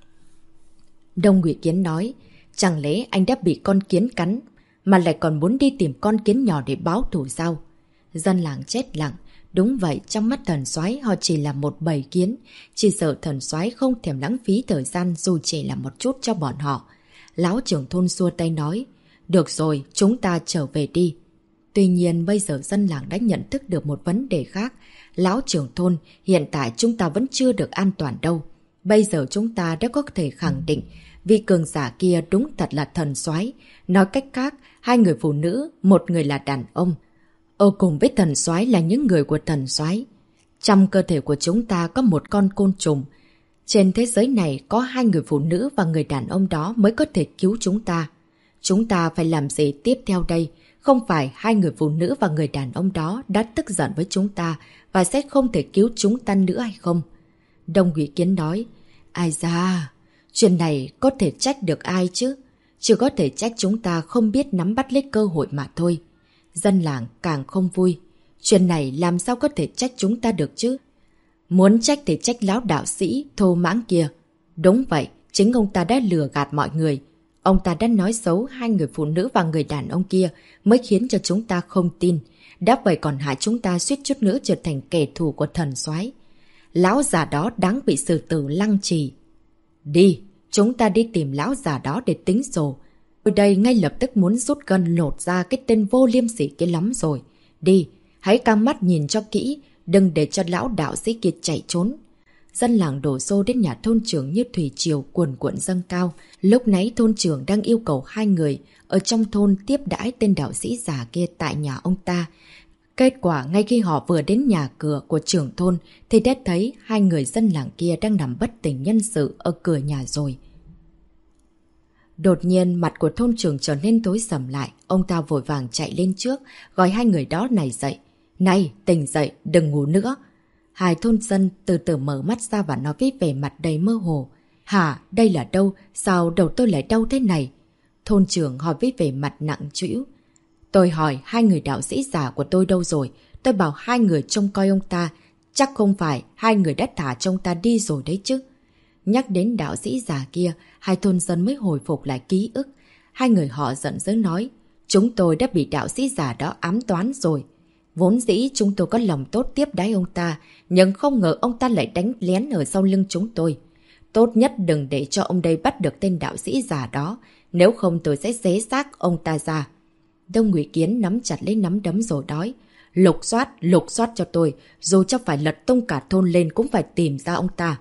Đông Ngụy Kiến nói, chẳng lẽ anh đã bị con kiến cắn mà lại còn muốn đi tìm con kiến nhỏ để báo thù sao? Dân làng chết lặng. Đúng vậy, trong mắt thần soái họ chỉ là một bầy kiến, chỉ sợ thần soái không thèm lãng phí thời gian dù chỉ là một chút cho bọn họ. Lão trưởng thôn xua tay nói, được rồi, chúng ta trở về đi. Tuy nhiên bây giờ dân làng đã nhận thức được một vấn đề khác. Lão trưởng thôn, hiện tại chúng ta vẫn chưa được an toàn đâu. Bây giờ chúng ta đã có thể khẳng định vị cường giả kia đúng thật là thần soái. Nói cách khác, hai người phụ nữ, một người là đàn ông. Ở cùng với thần soái là những người của thần soái. Trong cơ thể của chúng ta có một con côn trùng. Trên thế giới này có hai người phụ nữ và người đàn ông đó mới có thể cứu chúng ta. Chúng ta phải làm gì tiếp theo đây? Không phải hai người phụ nữ và người đàn ông đó đã tức giận với chúng ta và sẽ không thể cứu chúng ta nữa hay không? Đông Ngụy Kiến nói, ai da, chuyện này có thể trách được ai chứ? Chỉ có thể trách chúng ta không biết nắm bắt lấy cơ hội mà thôi. Dân làng càng không vui. Chuyện này làm sao có thể trách chúng ta được chứ? Muốn trách thì trách lão đạo sĩ thô mãng kia. Đúng vậy, chính ông ta đã lừa gạt mọi người. Ông ta đã nói xấu hai người phụ nữ và người đàn ông kia mới khiến cho chúng ta không tin. Đã vậy còn hại chúng ta suýt chút nữa trở thành kẻ thù của thần soái. Lão già đó đáng bị xử tử lăng trì. Đi, chúng ta đi tìm lão già đó để tính sổ. Tôi đây ngay lập tức muốn rút gân lột ra cái tên vô liêm sỉ kia lắm rồi. Đi, hãy căng mắt nhìn cho kỹ, đừng để cho lão đạo sĩ kia chạy trốn. Dân làng đổ xô đến nhà thôn trưởng như thủy triều cuồn cuộn dâng cao. Lúc nãy thôn trưởng đang yêu cầu hai người ở trong thôn tiếp đãi tên đạo sĩ già kia tại nhà ông ta. Kết quả ngay khi họ vừa đến nhà cửa của trưởng thôn thì đã thấy hai người dân làng kia đang nằm bất tỉnh nhân sự ở cửa nhà rồi. Đột nhiên mặt của thôn trưởng trở nên tối sầm lại. Ông ta vội vàng chạy lên trước, gọi hai người đó này dậy. Này, tỉnh dậy, đừng ngủ nữa. Hai thôn dân từ từ mở mắt ra và nói với vẻ mặt đầy mơ hồ. Hả, đây là đâu? Sao đầu tôi lại đau thế này? Thôn trưởng hỏi với vẻ mặt nặng trĩu. Tôi hỏi hai người đạo sĩ già của tôi đâu rồi? Tôi bảo hai người trông coi ông ta. Chắc không phải hai người đã thả cho ông ta đi rồi đấy chứ. Nhắc đến đạo sĩ già kia, hai thôn dân mới hồi phục lại ký ức. Hai người họ giận dữ nói, chúng tôi đã bị đạo sĩ già đó ám toán rồi. Vốn dĩ chúng tôi có lòng tốt tiếp đái ông ta, nhưng không ngờ ông ta lại đánh lén ở sau lưng chúng tôi. Tốt nhất đừng để cho ông đây bắt được tên đạo sĩ già đó, nếu không tôi sẽ xé xác ông ta ra. Đông Ngụy Kiến nắm chặt lấy nắm đấm rồi nói, lục soát cho tôi, dù cho phải lật tung cả thôn lên cũng phải tìm ra ông ta.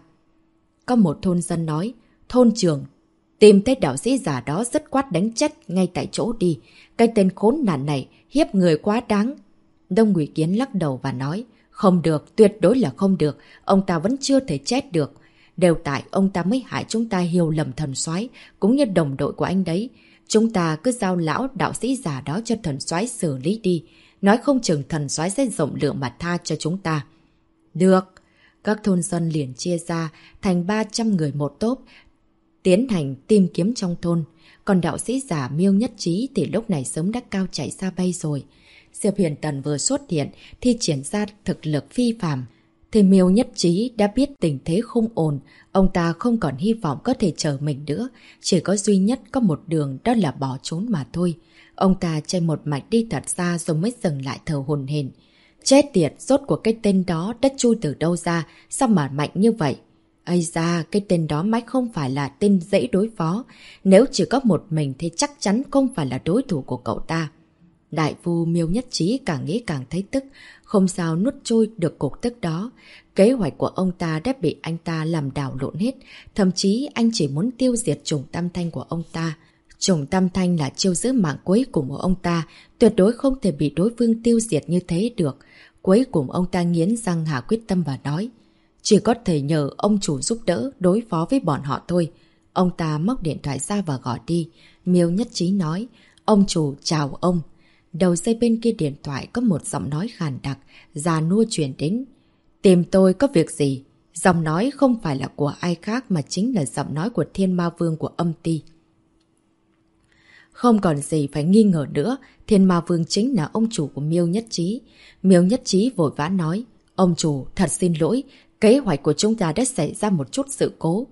Có một thôn dân nói, thôn trưởng, tìm thấy đạo sĩ già đó dứt khoát đánh chết ngay tại chỗ đi. Cái tên khốn nạn này hiếp người quá đáng. Đông Ngụy Kiến lắc đầu và nói, không được, tuyệt đối là không được, ông ta vẫn chưa thể chết được. Đều tại ông ta mới hại chúng ta hiểu lầm thần soái cũng như đồng đội của anh đấy. Chúng ta cứ giao lão đạo sĩ già đó cho thần soái xử lý đi. Nói không chừng thần soái sẽ rộng lượng mà tha cho chúng ta. Được. Các thôn dân liền chia ra thành 300 người một tốp, tiến hành tìm kiếm trong thôn. Còn đạo sĩ già Miêu Nhất Trí thì lúc này sớm đã cao chạy xa bay rồi. Diệp Huyền Tần vừa xuất hiện thì triển ra thực lực phi phàm. Thì Miêu Nhất Trí đã biết tình thế không ổn, ông ta không còn hy vọng có thể chờ mình nữa. Chỉ có duy nhất có một đường, đó là bỏ trốn mà thôi. Ông ta chạy một mạch đi thật xa rồi mới dừng lại thở hổn hển. Chết tiệt, rốt của cái tên đó đã chui từ đâu ra, sao mà mạnh như vậy? Ây da, cái tên đó mãi không phải là tên dễ đối phó. Nếu chỉ có một mình thì chắc chắn không phải là đối thủ của cậu ta. Đại phu Miêu Nhất Trí càng nghĩ càng thấy tức, không sao nuốt trôi được cục tức đó. Kế hoạch của ông ta đã bị anh ta làm đảo lộn hết, thậm chí anh chỉ muốn tiêu diệt chủng tam thanh của ông ta. Trùng Tam Thanh là chiêu giữ mạng cuối cùng của ông ta, tuyệt đối không thể bị đối phương tiêu diệt như thế được. Cuối cùng ông ta nghiến răng hạ quyết tâm và nói, chỉ có thể nhờ ông chủ giúp đỡ đối phó với bọn họ thôi. Ông ta móc điện thoại ra và gọi đi. Miêu Nhất Trí nói, ông chủ chào ông. Đầu dây bên kia điện thoại có một giọng nói khàn đặc, già nua truyền đến. Tìm tôi có việc gì? Giọng nói không phải là của ai khác mà chính là giọng nói của Thiên Ma Vương của âm ty. Không còn gì phải nghi ngờ nữa, Thiên Ma Vương chính là ông chủ của Miêu Nhất Trí. Miêu Nhất Trí vội vã nói, ông chủ thật xin lỗi, kế hoạch của chúng ta đã xảy ra một chút sự cố.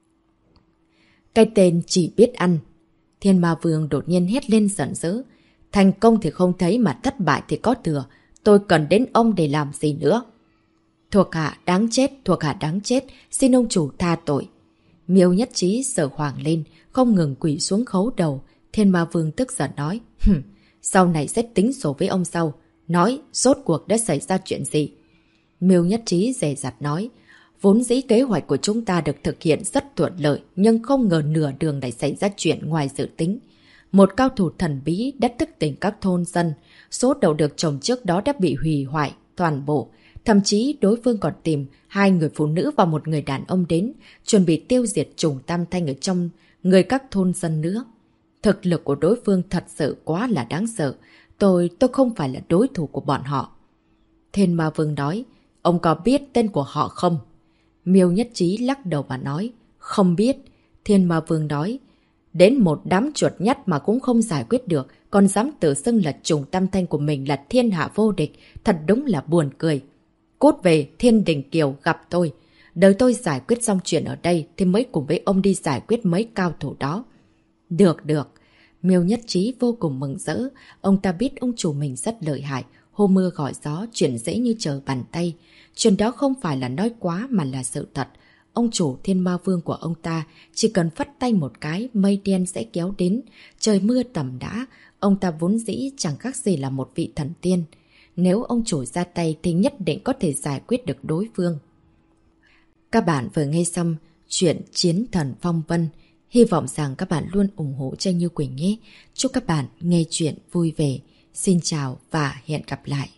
Cái tên chỉ biết ăn. Thiên Ma Vương đột nhiên hét lên giận dữ. Thành công thì không thấy mà thất bại thì có thừa. Tôi cần đến ông để làm gì nữa? Thuộc hạ đáng chết, thuộc hạ đáng chết, xin ông chủ tha tội. Miêu Nhất Trí sợ hoảng lên, không ngừng quỳ xuống khấu đầu. Thiên Ma Vương tức giận nói, sau này sẽ tính sổ với ông sau. Nói, rốt cuộc đã xảy ra chuyện gì? Miêu Nhất Trí dè dặt nói, vốn dĩ kế hoạch của chúng ta được thực hiện rất thuận lợi, nhưng không ngờ nửa đường lại xảy ra chuyện ngoài dự tính. Một cao thủ thần bí đã thức tỉnh các thôn dân, số đậu được trồng trước đó đã bị hủy hoại toàn bộ. Thậm chí đối phương còn tìm 2 người phụ nữ và 1 người đàn ông đến, chuẩn bị tiêu diệt Trùng Tam Thanh ở trong người các thôn dân nữa. Thực lực của đối phương thật sự quá là đáng sợ. Tôi không phải là đối thủ của bọn họ. Thiên Ma Vương nói, ông có biết tên của họ không? Miêu Nhất Trí lắc đầu và nói, không biết. Thiên Ma Vương nói, đến một đám chuột nhắt mà cũng không giải quyết được, còn dám tự xưng là Trùng Tam Thanh của mình là thiên hạ vô địch, thật đúng là buồn cười. Cút về Thiên Đình Kiều gặp tôi. Đợi tôi giải quyết xong chuyện ở đây thì mới cùng với ông đi giải quyết mấy cao thủ đó. Được, được. Miêu Nhất Trí vô cùng mừng rỡ. Ông ta biết ông chủ mình rất lợi hại. Hô mưa gọi gió, chuyện dễ như trở bàn tay. Chuyện đó không phải là nói quá mà là sự thật. Ông chủ Thiên Ma Vương của ông ta chỉ cần phất tay một cái, mây đen sẽ kéo đến. Trời mưa tầm đã. Ông ta vốn dĩ chẳng khác gì là một vị thần tiên. Nếu ông chủ ra tay thì nhất định có thể giải quyết được đối phương. Các bạn vừa nghe xong chuyện Chiến Thần Phong Vân. Hy vọng rằng các bạn luôn ủng hộ cho Như Quỳnh nhé. Chúc các bạn nghe chuyện vui vẻ. Xin chào và hẹn gặp lại.